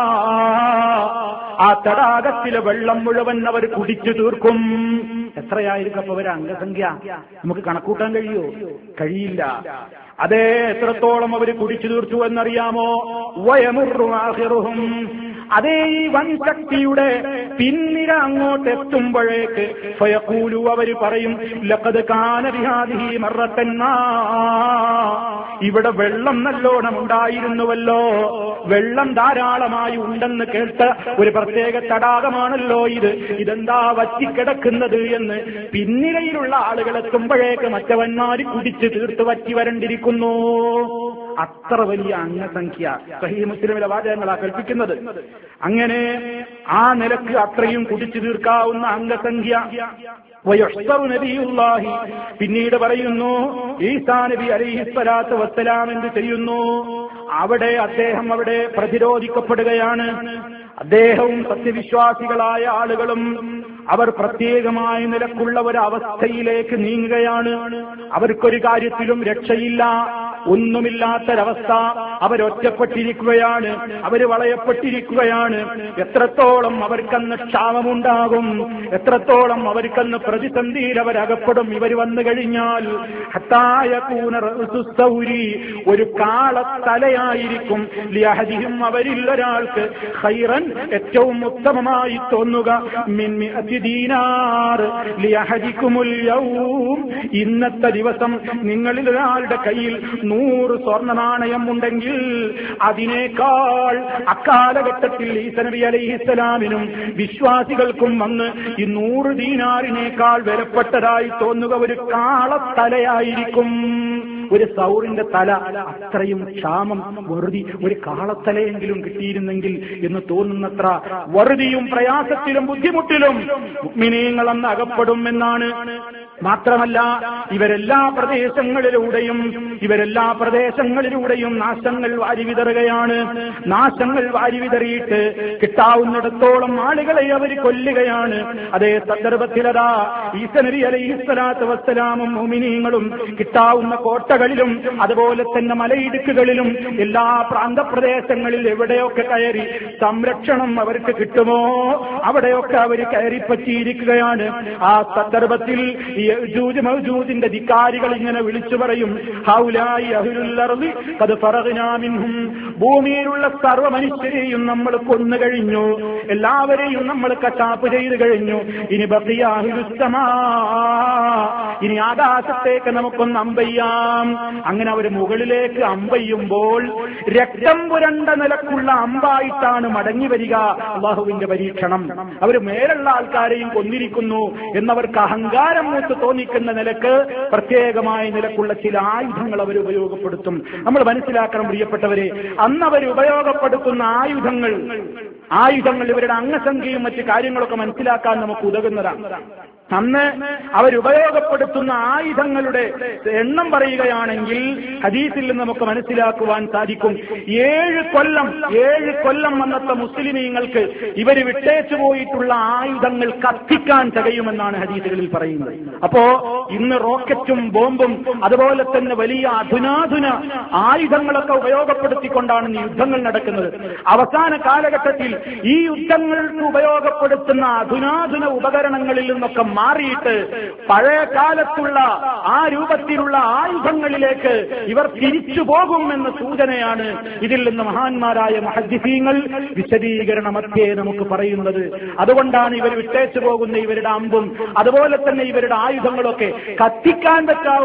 ആ തടാകത്തിലെ വെള്ളം മുഴുവൻ അവർ കുടിച്ചു തീർക്കും. എത്രയായിരിക്കും അപ്പൊ അവരുടെ അംഗസംഖ്യ? നമുക്ക് കണക്കൂട്ടാൻ കഴിയില്ല. അതേ, എത്രത്തോളം അവർ കുടിച്ചു തീർത്തു എന്നറിയാമോ? വയമുറു ആഖിറുഹും, അതേ ഈ വൻശക്തിയുടെ പിന്നിര അങ്ങോട്ട് എത്തുമ്പോഴേക്ക് ഫയഖൂലു, അവർ പറയും, ലഖദ് കാന ബിഹാദിഹി മറത്തൻ മാ, ഇവിടെ വെള്ളം നല്ലോണം ഉണ്ടായിരുന്നുവല്ലോ, വെള്ളം ധാരാളമായി ഉണ്ടെന്ന് കേട്ട ഒരു പ്രത്യേക തടാകമാണല്ലോ ഇത്, ഇതെന്താ വറ്റിക്കിടക്കുന്നത് എന്ന് പിന്നിരയിലുള്ള ആളുകൾ എത്തുമ്പോഴേക്ക് മറ്റവന്മാര് കുടിച്ച് തീർത്ത് വറ്റി വരണ്ടിരിക്കുന്നു. അത്ര വലിയ അംഗസംഖ്യ സഹീഹ് മുസ്ലിമിലെ വാചകങ്ങളാ കൽപ്പിക്കുന്നത്. അങ്ങനെ ആ നിലക്ക് അത്രയും കുടിച്ചു തീർക്കാവുന്ന അംഗസംഖ്യ. നബിയുല്ലാഹി, പിന്നീട് പറയുന്നു ഈസാ നബി അലൈഹിസ്സലാത്തു വസ്സലാം എന്ത് ചെയ്യുന്നു? അദ്ദേഹം അവിടെ പ്രതിരോധിക്കപ്പെടുകയാണ്. അദ്ദേഹവും സത്യവിശ്വാസികളായ ആളുകളും അവർ പ്രത്യേകമായ നിലക്കുള്ള ഒരു അവസ്ഥയിലേക്ക് നീങ്ങുകയാണ്. അവർക്കൊരു കാര്യത്തിലും രക്ഷയില്ല, ഒന്നുമില്ലാത്തൊരവസ്ഥ. അവരൊറ്റപ്പെട്ടിരിക്കുകയാണ്, അവര് വളയപ്പെട്ടിരിക്കുകയാണ്. എത്രത്തോളം അവർക്കന്ന് ക്ഷാമമുണ്ടാകും, എത്രത്തോളം അവർക്കന്ന് പ്രതിസന്ധിയിൽ അവരകപ്പെടും ഇവർ വന്നു കഴിഞ്ഞാൽ. ഒരു കാളത്തലയായിരിക്കും ലിയഹദിഹിം, അവരിൽ ഒരാൾക്ക് ഖൈറൻ, ഏറ്റവും ഉത്തമമായി തോന്നുക, മിൻ മിഅതി ദീനാർ ലിയഹദികുമുൽ യൗം, ഇന്നത്തെ ദിവസം നിങ്ങളിൽ ഒരാളുടെ കയ്യിൽ 100 സ്വർണ്ണ നാണയം ഉണ്ടെങ്കിൽ അതിനേക്കാൾ അക്കാലഘട്ടത്തിൽ ഈസാ നബി അലൈഹിസ്സലാമിനും വിശ്വാസികൾക്കും വന്ന് ഈ 100 ദീനാറിനേക്കാൾ വിലപ്പെട്ടതായി തോന്നുക ഒരു കാളത്തലയായിരിക്കും. ഒരു സൗറിന്റെ തല, അത്രയും ക്ഷാമം, വെറുതി ഒരു കാളത്തലയെങ്കിലും കിട്ടിയിരുന്നെങ്കിൽ എന്ന് തോന്നുന്നത്ര വെറുതിയും പ്രയാസത്തിലും ബുദ്ധിമുട്ടിലും മുഅ്മിനീങ്ങൾ അന്ന് അകപ്പെടും എന്നാണ്. മാത്രമല്ല ഇവരെല്ലാ പ്രദേശങ്ങളിലൂടെയും നാശങ്ങൾ വാരിവിതറുകയാണ്. നാശങ്ങൾ വാരിവിതറിയിട്ട് കിട്ടാവുന്നിടത്തോളം ആളുകളെ അവർ കൊല്ലുകയാണ്. അതേ സന്ദർഭത്തിലതാ ഈസാ നബി അലൈഹിസ്സലാത്തു വസ്സലാമും മുഅ്മിനീങ്ങളും കിട്ടാവുന്ന കോട്ടകളിലും അതുപോലെ തന്നെ മലയിടുക്കുകളിലും എല്ലാ പ്രാന്തപ്രദേശങ്ങളിൽ എവിടെയൊക്കെ കയറി സംരക്ഷണം അവർക്ക് കിട്ടുമോ അവിടെയൊക്കെ അവർ കയറിപ്പറ്റിയിരിക്കുകയാണ്. ആ സന്ദർഭത്തിൽ യജൂജ് മഅജൂജിന്റെ ധിക്കാരികൾ ഇങ്ങനെ വിളിച്ചു പറയും, ഹൗലായി അഹ്ലുൽ അർളി ഖദ് ഫറഗ്നാ മിൻഹും, ഭൂമിയിലുള്ള സർവ്വ മനുഷ്യരെയും നമ്മൾ കൊന്നു കഴിഞ്ഞു, എല്ലാവരെയും നമ്മൾ കശാപ്പ് ചെയ്തു കഴിഞ്ഞു. ഇനി ബഖിയ അഹ്ലുസ് സമാ, ഇനി ആകാശത്തേക്ക് നമുക്കൊന്ന് അമ്പെയ്യാം. അങ്ങനെ അവർ മുകളിലേക്ക് അമ്പെയ്യുമ്പോൾ രക്തം പുരണ്ട നിലക്കുള്ള അമ്പായിട്ടാണ് മടങ്ങി വരിക. അള്ളാഹുവിന്റെ പരീക്ഷണം. അവർ മേലുള്ള ആൾക്കാരെയും കൊന്നിരിക്കുന്നു എന്നവർക്ക് അഹങ്കാരം മൂത്ത് തോന്നിക്കുന്ന നിലക്ക് പ്രത്യേകമായ നിലക്കുള്ള ചില ആയുധങ്ങൾ അവർ ഉപയോഗപ്പെടുത്തും. നമ്മൾ മനസ്സിലാക്കണം പ്രിയപ്പെട്ടവരെ, അന്ന് അവർ ഉപയോഗപ്പെടുത്തുന്ന ആയുധങ്ങൾ ഇവരുടെ അംഗസംഖ്യയും മറ്റു കാര്യങ്ങളൊക്കെ മനസ്സിലാക്കാൻ നമുക്ക് ഉതകുന്നതാണ്. അന്ന് അവരുപയോഗപ്പെടുത്തുന്ന ആയുധങ്ങളുടെ എണ്ണം പറയുകയാണെങ്കിൽ ഹദീസിൽ നിന്ന് നമുക്ക് മനസ്സിലാക്കുവാൻ സാധിക്കും. 7 കൊല്ലം അന്നത്തെ മുസ്ലിമീങ്ങൾക്ക് ഇവർ വിട്ടേച്ചു പോയിട്ടുള്ള ആയുധങ്ങൾ കത്തിക്കാൻ തികയുമെന്നാണ് ഹദീസുകളിൽ പറയുന്നത്. അപ്പോ ഇന്ന് റോക്കറ്റും ബോംബും അതുപോലെ തന്നെ വലിയ അധുനാധുന ആയുധങ്ങളൊക്കെ ഉപയോഗപ്പെടുത്തിക്കൊണ്ടാണ് ഈ യുദ്ധങ്ങൾ നടക്കുന്നത്. അവസാന കാലഘട്ടത്തിൽ ഈ യുദ്ധങ്ങൾക്ക് ഉപയോഗപ്പെടുത്തുന്ന അധുനാധുന ഉപകരണങ്ങളിൽ നിന്നൊക്കെ മാറിയിട്ട് പഴയ കാലത്തുള്ള ആ രൂപത്തിലുള്ള ആയുധങ്ങളിലേക്ക് ഇവർ തിരിച്ചു പോകുമെന്ന സൂചനയാണ് ഇതിൽ നിന്ന് മഹാന്മാരായ മുഹദ്ദിസീങ്ങൾ വിശദീകരണമൊക്കെ നമുക്ക് പറയുന്നത്. അതുകൊണ്ടാണ് ഇവർ വിട്ടേച്ചു പോകുന്ന ഇവരുടെ അമ്പും അതുപോലെ തന്നെ ഇവരുടെ ആയുധങ്ങളൊക്കെ കത്തിക്കാൻ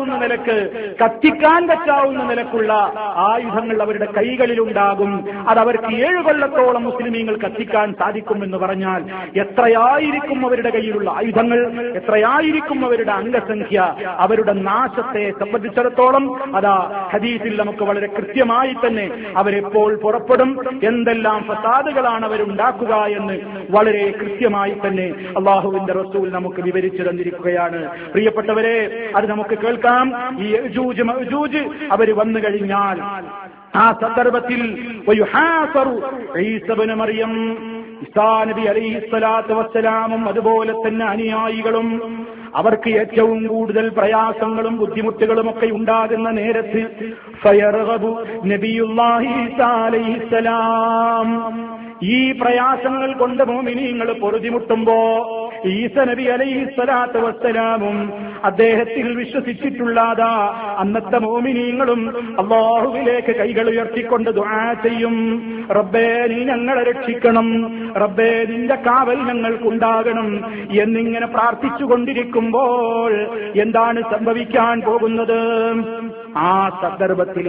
പറ്റാവുന്ന നിലക്കുള്ള ആയുധങ്ങൾ അവരുടെ കൈകളിലുണ്ടാകും. അതവർക്ക് 7 കൊല്ലത്തോളം മുസ്ലിമീങ്ങൾ കത്തിക്കാൻ സാധിക്കുമെന്ന് പറഞ്ഞാൽ എത്രയായിരിക്കും അവരുടെ കയ്യിലുള്ള ആയുധങ്ങൾ, എത്രയായിരിക്കും അവരുടെ അംഗസംഖ്യ. അവരുടെ നാശത്തെ സംബന്ധിച്ചിടത്തോളം അതാ ഹദീസിൽ നമുക്ക് വളരെ കൃത്യമായി തന്നെ അവരെപ്പോൾ പുറപ്പെടും, എന്തെല്ലാം ഫസാദുകളാണ് അവരുണ്ടാക്കുക എന്ന് വളരെ കൃത്യമായി തന്നെ അള്ളാഹുവിന്റെ റസൂൽ നമുക്ക് വിവരിച്ചു തന്നിരിക്കുകയാണ്. പ്രിയപ്പെട്ടവരെ, അത് നമുക്ക് കേൾക്കാം. ഈ യഅ്ജൂജ് മഅ്ജൂജ് അവർ വന്നു കഴിഞ്ഞാൽ ആ സന്ദർഭത്തിൽ ഈസാ ഇബ്നു മറിയം, ഈസാ നബി അലൈഹിസ്സലാത്തു വസ്സലാമും അതുപോലെ തന്നെ അനുയായികളും അവർക്ക് ഏറ്റവും കൂടുതൽ പ്രയാസങ്ങളും ബുദ്ധിമുട്ടുകളും ഒക്കെ ഉണ്ടാകുന്ന നേരത്ത് ഫയർഗബു നബിയുല്ലാഹി ഈസാ അലൈഹിസ്സലാം, ഈ പ്രയാസങ്ങൾ കൊണ്ട് മുഅ്മിനീങ്ങൾ പൊറുതിമുട്ടുമ്പോ ഈസ നബി അലൈഹിസ്സലാത്തു വസ്സലാമും അദ്ദേഹത്തിൽ വിശ്വസിച്ചിട്ടുള്ളതാ അന്നത്തെ മുഅ്മിനീങ്ങളും അല്ലാഹുവിലേക്ക് കൈകൾ ഉയർത്തിക്കൊണ്ട് ദുആ ചെയ്യും. റബ്ബേ, നീ ഞങ്ങളെ രക്ഷിക്കണം, റബ്ബേ, നിന്റെ കാവൽ ഞങ്ങൾക്കുണ്ടാകണം എന്നിങ്ങനെ പ്രാർത്ഥിച്ചുകൊണ്ടിരിക്കുമ്പോൾ എന്താണ് സംഭവിക്കാൻ പോകുന്നത്? ആ സന്ദർഭത്തിൽ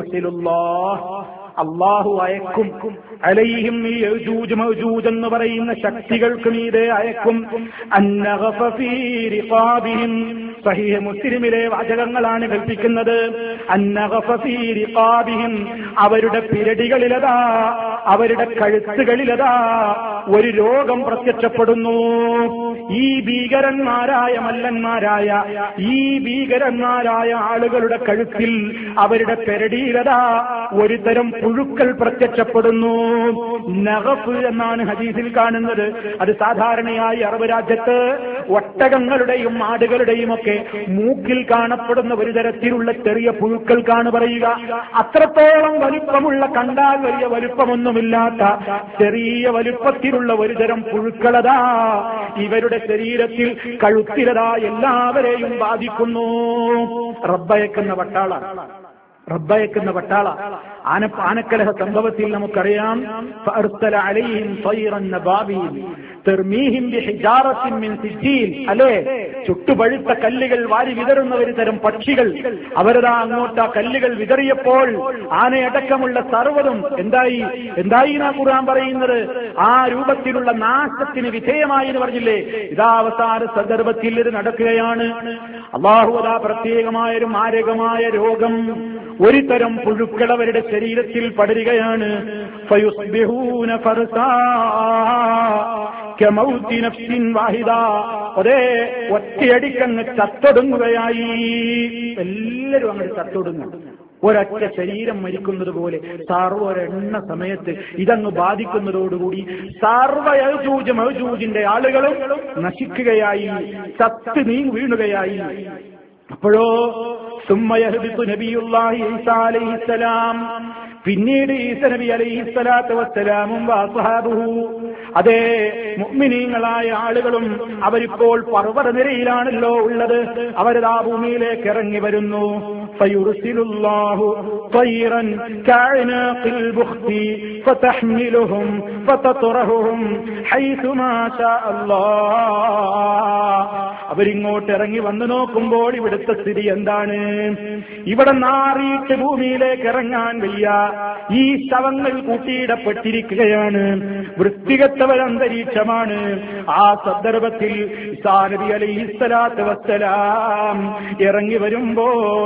അല്ലാഹു അയക്കും അലൈഹിം ഈ യഅ്ജൂജ് മഅ്ജൂജ് എന്ന് പറയുന്ന ശക്തികൾക്ക് മീതെ അയക്കും. അന്നഗഫ ഫീ റിഖാബിഹിം, സഹീഹ് മുസ്ലിമിലെ വാചകങ്ങളാണ് കൽപ്പിക്കുന്നത്. അന്നഗഫ ഫീ റിഖാബിഹിം, അവരുടെ പിരടികളിലതാ, അവരുടെ കഴുത്തുകളിലതാ ഒരു രോഗം പ്രത്യക്ഷപ്പെടുന്നു. ഈ ഭീകരന്മാരായ മല്ലന്മാരായ ഈ ഭീകരന്മാരായ ആളുകളുടെ കഴുത്തിൽ, അവരുടെ പെരടിയിലതാ ഒരു തരം പുഴുക്കൾ പ്രത്യക്ഷപ്പെടുന്നു. നഗഫ് എന്നാണ് ഹദീസിൽ കാണുന്നത്. അത് സാധാരണയായി അറബ് രാജ്യത്ത് ഒട്ടകങ്ങളുടെയും ആടുകളുടെയും ഒക്കെ മൂക്കിൽ കാണപ്പെടുന്ന ഒരു തരത്തിലുള്ള ചെറിയ പുഴുക്കൾക്കാണ് പറയുക. അത്രത്തോളം വലുപ്പമുള്ള, കണ്ടാൽ വലിയ വലുപ്പമൊന്നുമില്ലാത്ത ചെറിയ വലുപ്പത്തിലുള്ള ഒരു തരം പുഴുക്കളതാ ഇവരുടെ ശരീരത്തിൽ കഴുത്തിലതാ എല്ലാവരെയും ബാധിക്കുന്നു. റബ്ബയക്കുന്ന പട്ടാള ആനക്കലഹ സംഭവത്തിൽ നമുക്കറിയാം. ഫഅർസല അലൈഹിം തൈറൻ നബാബീൽ തർമീഹിം ബിഹിജാറത്തിൻ മിൻ സിജ്ജീൽ, അല്ലേ, ചുട്ടുപഴുത്ത കല്ലുകൾ വാരി വിതറുന്ന ഒരു തരം പക്ഷികൾ അവരതാ അങ്ങോട്ട് ആ കല്ലുകൾ വിതറിയപ്പോൾ ആനയടക്കമുള്ള സർവ്വതും എന്തായി എന്നാ ഖുർആൻ പറയുന്നത്? ആ രൂപത്തിലുള്ള നാശത്തിന് വിധേയമായി എന്ന് പറഞ്ഞില്ലേ? ഇതാ അവസാന സന്ദർഭത്തിൽ ഇത് നടക്കുകയാണ്. അല്ലാഹു അതാ പ്രത്യേകമായൊരു മാരകമായ രോഗം, ഒരു തരം പുഴുക്കൾ അവരുടെ ശരീരത്തിൽ പടരുകയാണ്. ഫയുസ്ബിഹൂന ഫർസാ കമൗതി നഫ്സിൻ വാഹിദ, ഒരേ ഒറ്റയടിക്കങ്ങ് ചത്തൊടുങ്ങുകയായി. എല്ലാവരും അങ്ങോട്ട് ചത്തൊടുങ്ങും. ഒരൊറ്റ ശരീരം മരിക്കുന്നത് പോലെ സർവ്വരെണ്ണ സമയത്ത് ഇതങ്ങ് ബാധിക്കുന്നതോടുകൂടി സർവ്വ യഅ്ജൂജ് മഅ്ജൂജിന്റെ ആളുകളും നശിക്കുകയായി, ചത്ത് വീണുകയായി. അപ്പോഴോ സുമ്മയഹ്ബിതു നബിയുല്ലാഹി ഈസാ അലൈഹിസ്സലാം, പിന്നീട് ഈസ നബി അലൈഹിസ്സലാത്തു വസ്സലാമും വഅസ്ഹാബുഹു, അതേ മുഅ്മിനീങ്ങളായ ആളുകളും അവരിപ്പോൾ പർവ്വതനിരയിലാണല്ലോ ഉള്ളത്. അവരതാ ഭൂമിയിലേക്ക് ഇറങ്ങി വരുന്നു. ഫയുർസിലുല്ലാഹു തൈറൻ കഅനാഖിൽ ബുഖ്തി ഫതഹ്മിലുഹും ഫതത്റഹുഹും ഹൈസുമാ ശാ അല്ലാഹ്. അവരിങ്ങോട്ട് ഇറങ്ങി വന്നു നോക്കുമ്പോൾ ഇവിടുത്തെ സ്ഥിതി എന്താണ്? ഇവിടെ നാറിയിട്ട് ഭൂമിയിലേക്ക് ഇറങ്ങാൻ വയ്യ. ഈ ശവങ്ങൾ കൂട്ടിയിടപ്പെട്ടിരിക്കുകയാണ്. വൃത്തികെട്ടവരന്തരീക്ഷമാണ്. ആ സന്ദർഭത്തിൽ ഈസാ നബി അലൈഹിസ്സലാത്തു വസ്സലാം ഇറങ്ങി വരുമ്പോൾ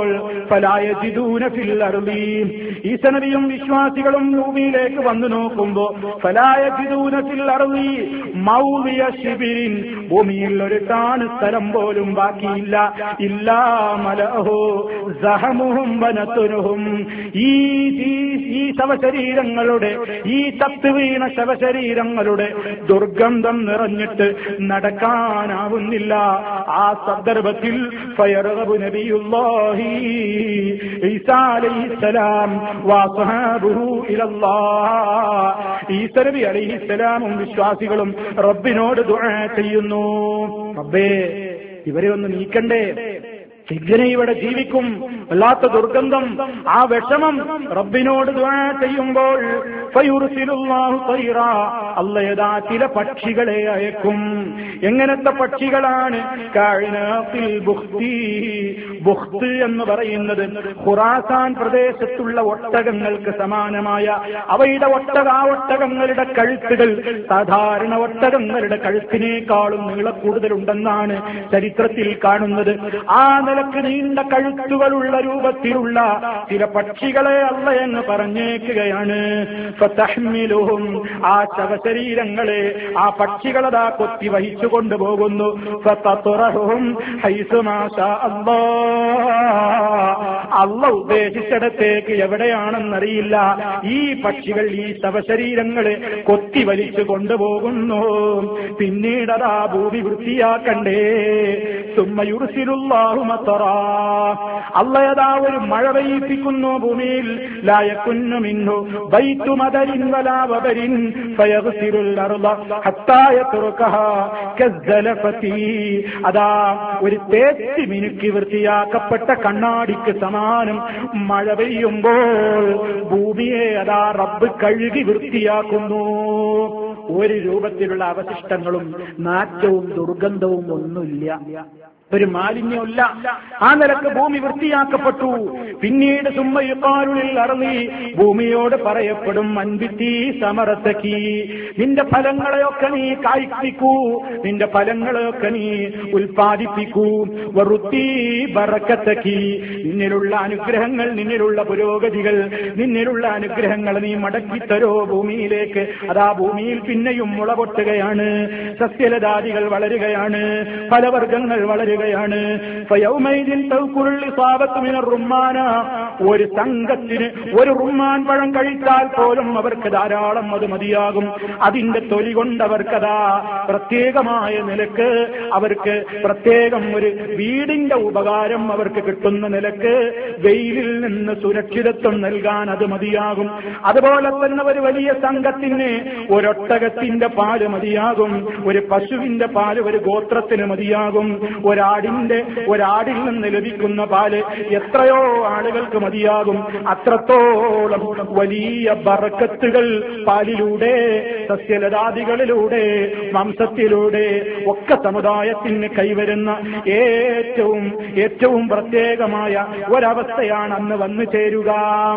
ഫലാ യജിദൂന ഫിൽ അർളി. ഈസ നബിയും വിശ്വാസികളും ഭൂമിയിലേക്ക് വന്നു നോക്കുമ്പോ ഫലാ യജിദൂന ഫിൽ അർളി മൗദിയ ശിബിരിൻ, ഭൂമിയിൽ ഒരു താണ് സ്ഥലം പോലും ബാക്കിയില്ല. ഇല്ലാ മലഅഹു സഹമുഹും വനതുനുഹും, ഈ ശവശരീരങ്ങളുടെ, ഈ തത്തുവീണ ശവശരീരങ്ങളുടെ ദുർഗന്ധം നിറഞ്ഞിട്ട് നടക്കാനാവുന്നില്ല. ആ സന്ദർഭത്തിൽ ഫയർഗബു നബിയുല്ലാഹി ഈസാ അലൈഹിസ്സലാം വഅസ്ഹാബുഹു ഇലല്ലാഹ്, ഈസാ നബി അലൈഹിസ്സലാമും വിശ്വാസികളും റബ്ബിനോട് ദുആ ചെയ്യുന്നു, റബ്ബേ ഇവരെ ഒന്ന് നീക്കണ്ടേ, എങ്ങനെ ഇവിടെ ജീവിക്കും, വല്ലാത്ത ദുർഗന്ധം, ആ വിഷമം റബ്ബിനോട് ദുആ ചെയ്യുമ്പോൾ ഫയുർസിലുല്ലാഹു തൈറാ, അല്ലാഹു ചില പക്ഷികളെ അയക്കും. എങ്ങനത്തെ പക്ഷികളാണ്? കാഇനാത്തിൽ ബുഖ്തി, ബുഖ്ത് എന്ന് പറയുന്നത് ഖുറാസാൻ പ്രദേശത്തുള്ള ഒട്ടകങ്ങൾക്ക് സമാനമായ അവയുടെ ഒട്ടകങ്ങളുടെ കഴുത്തുകൾ സാധാരണ ഒട്ടകങ്ങളുടെ കഴുത്തിനേക്കാളും നീളക്കൂടുതലുണ്ടെന്നാണ് ചരിത്രത്തിൽ കാണുന്നത്. ആ നിലക്ക് നീണ്ട കഴുത്തുകളുള്ള രൂപത്തിലുള്ള ചില പക്ഷികളെ അല്ലാഹു എന്ന് പറഞ്ഞേക്കുകയാണ്. ഫതഹ്മിലുഹും, ആ ശവശരീരങ്ങളെ ആ പക്ഷികളതാ കൊത്തി വഹിച്ചു കൊണ്ടുപോകുന്നു. ഫതത്റഹും ഹൈസു മാ ശാ അല്ലാഹു ഉദ്ദേശിച്ചിടത്തേക്ക് എവിടെയാണെന്നറിയില്ല. ഈ പക്ഷികൾ ഈ ശവശരീരങ്ങളെ കൊത്തി വലിച്ചു കൊണ്ടുപോകുന്നു. പിന്നീടതാ ഭൂമി വൃത്തിയാക്കണ്ടേ. സുമ്മ യുർസിലുല്ലാഹു മതറാ, അല്ലാഹു ഒരു മഴ പെയ്യിപ്പിക്കുന്നു ഭൂമിയിൽ. ലാ യകുന്നു മിൻഹു ബൈതു മദരിൻ വലാ വബരിൻ ഫയഗ്സിലുൽ അർള ഹത്താ യത്റുകഹാ കസ്സലഫതി, അതാ ഒരു തേച്ച് മിനുക്കി വൃത്തിയാക്കപ്പെട്ട കണ്ണാടിക്ക് സമാനം മഴ പെയ്യുമ്പോൾ ഭൂമിയെ അതാ റബ്ബ് കഴുകി വൃത്തിയാക്കുന്നു. ഒരു രൂപത്തിലുള്ള അവശിഷ്ടങ്ങളും നാറ്റവും ദുർഗന്ധവും ഒന്നുമില്ല, ഒരു മാലിന്യമില്ല. ആ നിലക്ക് ഭൂമി വൃത്തിയാക്കപ്പെട്ടു. പിന്നീട് സുമ്മയുൽ അർളി, ഭൂമിയോട് പറയപ്പെടും അൻബിത്തി സമറത്തക്കി, നിന്റെ ഫലങ്ങളെയൊക്കെ നീ കായ്പിക്കൂ, നിന്റെ ഫലങ്ങളെയൊക്കെ നീ ഉൽപ്പാദിപ്പിക്കൂ. വറുത്തി ബറക്കത്തക്കി, നിന്നിലുള്ള അനുഗ്രഹങ്ങൾ, നിന്നിലുള്ള പുരോഗതികൾ, നിന്നിലുള്ള അനുഗ്രഹങ്ങൾ നീ മടക്കിത്തരോ ഭൂമിയിലേക്ക്. അതാ ഭൂമിയിൽ പിന്നെയും മുള പൊട്ടുകയാണ്, സസ്യലതാദികൾ വളരുകയാണ്, ഫലവർഗ്ഗങ്ങൾ വളരുകയാണ്. ഒരു സംഘത്തിന് ഒരു റുമ്മാൻ പഴം കഴിച്ചാൽ പോലും അവർക്ക് ധാരാളം അത് മതിയാകും. അതിന്റെ തൊലി കൊണ്ടവർക്കതാ പ്രത്യേകമായ നിലക്ക് അവർക്ക് പ്രത്യേകം ഒരു വീടിന്റെ ഉപകാരം അവർക്ക് കിട്ടുന്ന നിലക്ക് വെയിലിൽ നിന്ന് സുരക്ഷിതത്വം നൽകാൻ അത് മതിയാകും. അതുപോലെ തന്നെ ഒരു വലിയ സംഘത്തിന് ഒരൊട്ടകത്തിന്റെ പാല് മതിയാകും, ഒരു പശുവിന്റെ പാല് ഒരു ഗോത്രത്തിന് മതിയാകും, ഒരാടിൽ നിന്ന് ലഭിക്കുന്ന പാല് എത്രയോ ആളുകൾക്ക് മതിയാകും. അത്രത്തോളം വലിയ ബറക്കത്തുകൾ പാലിലൂടെ, സസ്യലതാദികളിലൂടെ, മാംസത്തിലൂടെ ഒക്കെ സമുദായത്തിന് കൈവരുന്ന ഏറ്റവും പ്രത്യേകമായ ഒരവസ്ഥയാണ് അന്ന് വന്നു ചേരുക.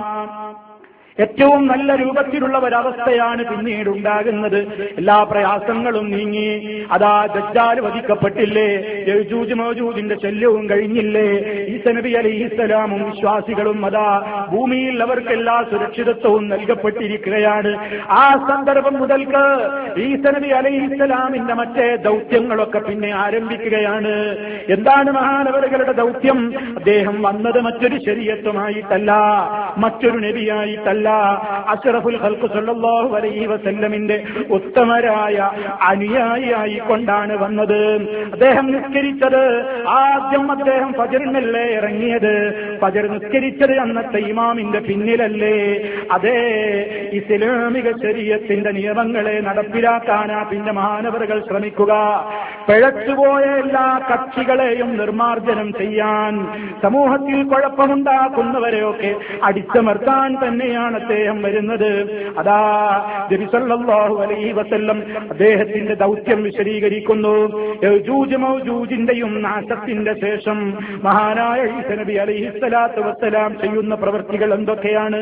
ഏറ്റവും നല്ല രൂപത്തിലുള്ള ഒരവസ്ഥയാണ് പിന്നീട് ഉണ്ടാകുന്നത്. എല്ലാ പ്രയാസങ്ങളും നീങ്ങി, അതാ ദജ്ജാൽ വധിക്കപ്പെട്ടില്ലേ, യജൂജ് മൗജൂജിന്റെ ശല്യവും കഴിഞ്ഞില്ലേ, ഈസാ നബി അലൈഹിസ്സലാമും വിശ്വാസികളും അതാ ഭൂമിയിൽ അവർക്ക് എല്ലാ സുരക്ഷിതത്വവും നൽകപ്പെട്ടിരിക്കുകയാണ്. ആ സന്ദർഭം മുതൽക്ക് ഈസാ നബി അലൈഹിസ്സലാമിന്റെ മറ്റേ ദൗത്യങ്ങളൊക്കെ പിന്നെ ആരംഭിക്കുകയാണ്. എന്താണ് മഹാനവറുകളുടെ ദൗത്യം? അദ്ദേഹം വന്നത് മറ്റൊരു ശരീഅത്തുമായിട്ടല്ല, മറ്റൊരു നബിയായിട്ടല്ല, അഷ്റഫുൽ ഖൽഖ് സല്ലല്ലാഹു അലൈഹി വസല്ലമിന്റെ ഉത്തമരായ അനുയായിയായി കൊണ്ടാണ് വന്നത്. അദ്ദേഹം നിസ്കരിച്ചത് ആദ്യം അദ്ദേഹം ഫജ്റിനല്ലേ ഇറങ്ങിയത്, ഫജ്ർ നിസ്കരിച്ചത് അന്നത്തെ ഇമാമിന്റെ പിന്നിലല്ലേ. അതേ ഇസ്ലാമിക ശരീഅത്തിന്റെ നിയമങ്ങളെ നടപ്പിലാക്കാനാ പിന്നെ മഹാനവറുകൾ ശ്രമിക്കുക. പിഴച്ചുപോയ എല്ലാ കക്ഷികളെയും നിർമാർജനം ചെയ്യാൻ, സമൂഹത്തിൽ കുഴപ്പമുണ്ടാക്കുന്നവരെയൊക്കെ അടിച്ചമർത്താൻ തന്നെയാണ് അദ്ദേഹം വരുന്നത്. അതാ നബി സല്ലല്ലാഹു അലൈഹി വസല്ലം അദ്ദേഹത്തിന്റെ ദൗത്യം വിശദീകരിക്കുന്നു. യജൂജ് മൗജൂജിന്റെയും നാശത്തിന്റെ ശേഷം മഹാനായ ഈസാ നബി അലൈഹിസ്സലാത്തു വസ്സലാം ചെയ്യുന്ന പ്രവൃത്തികൾ എന്തൊക്കെയാണ്?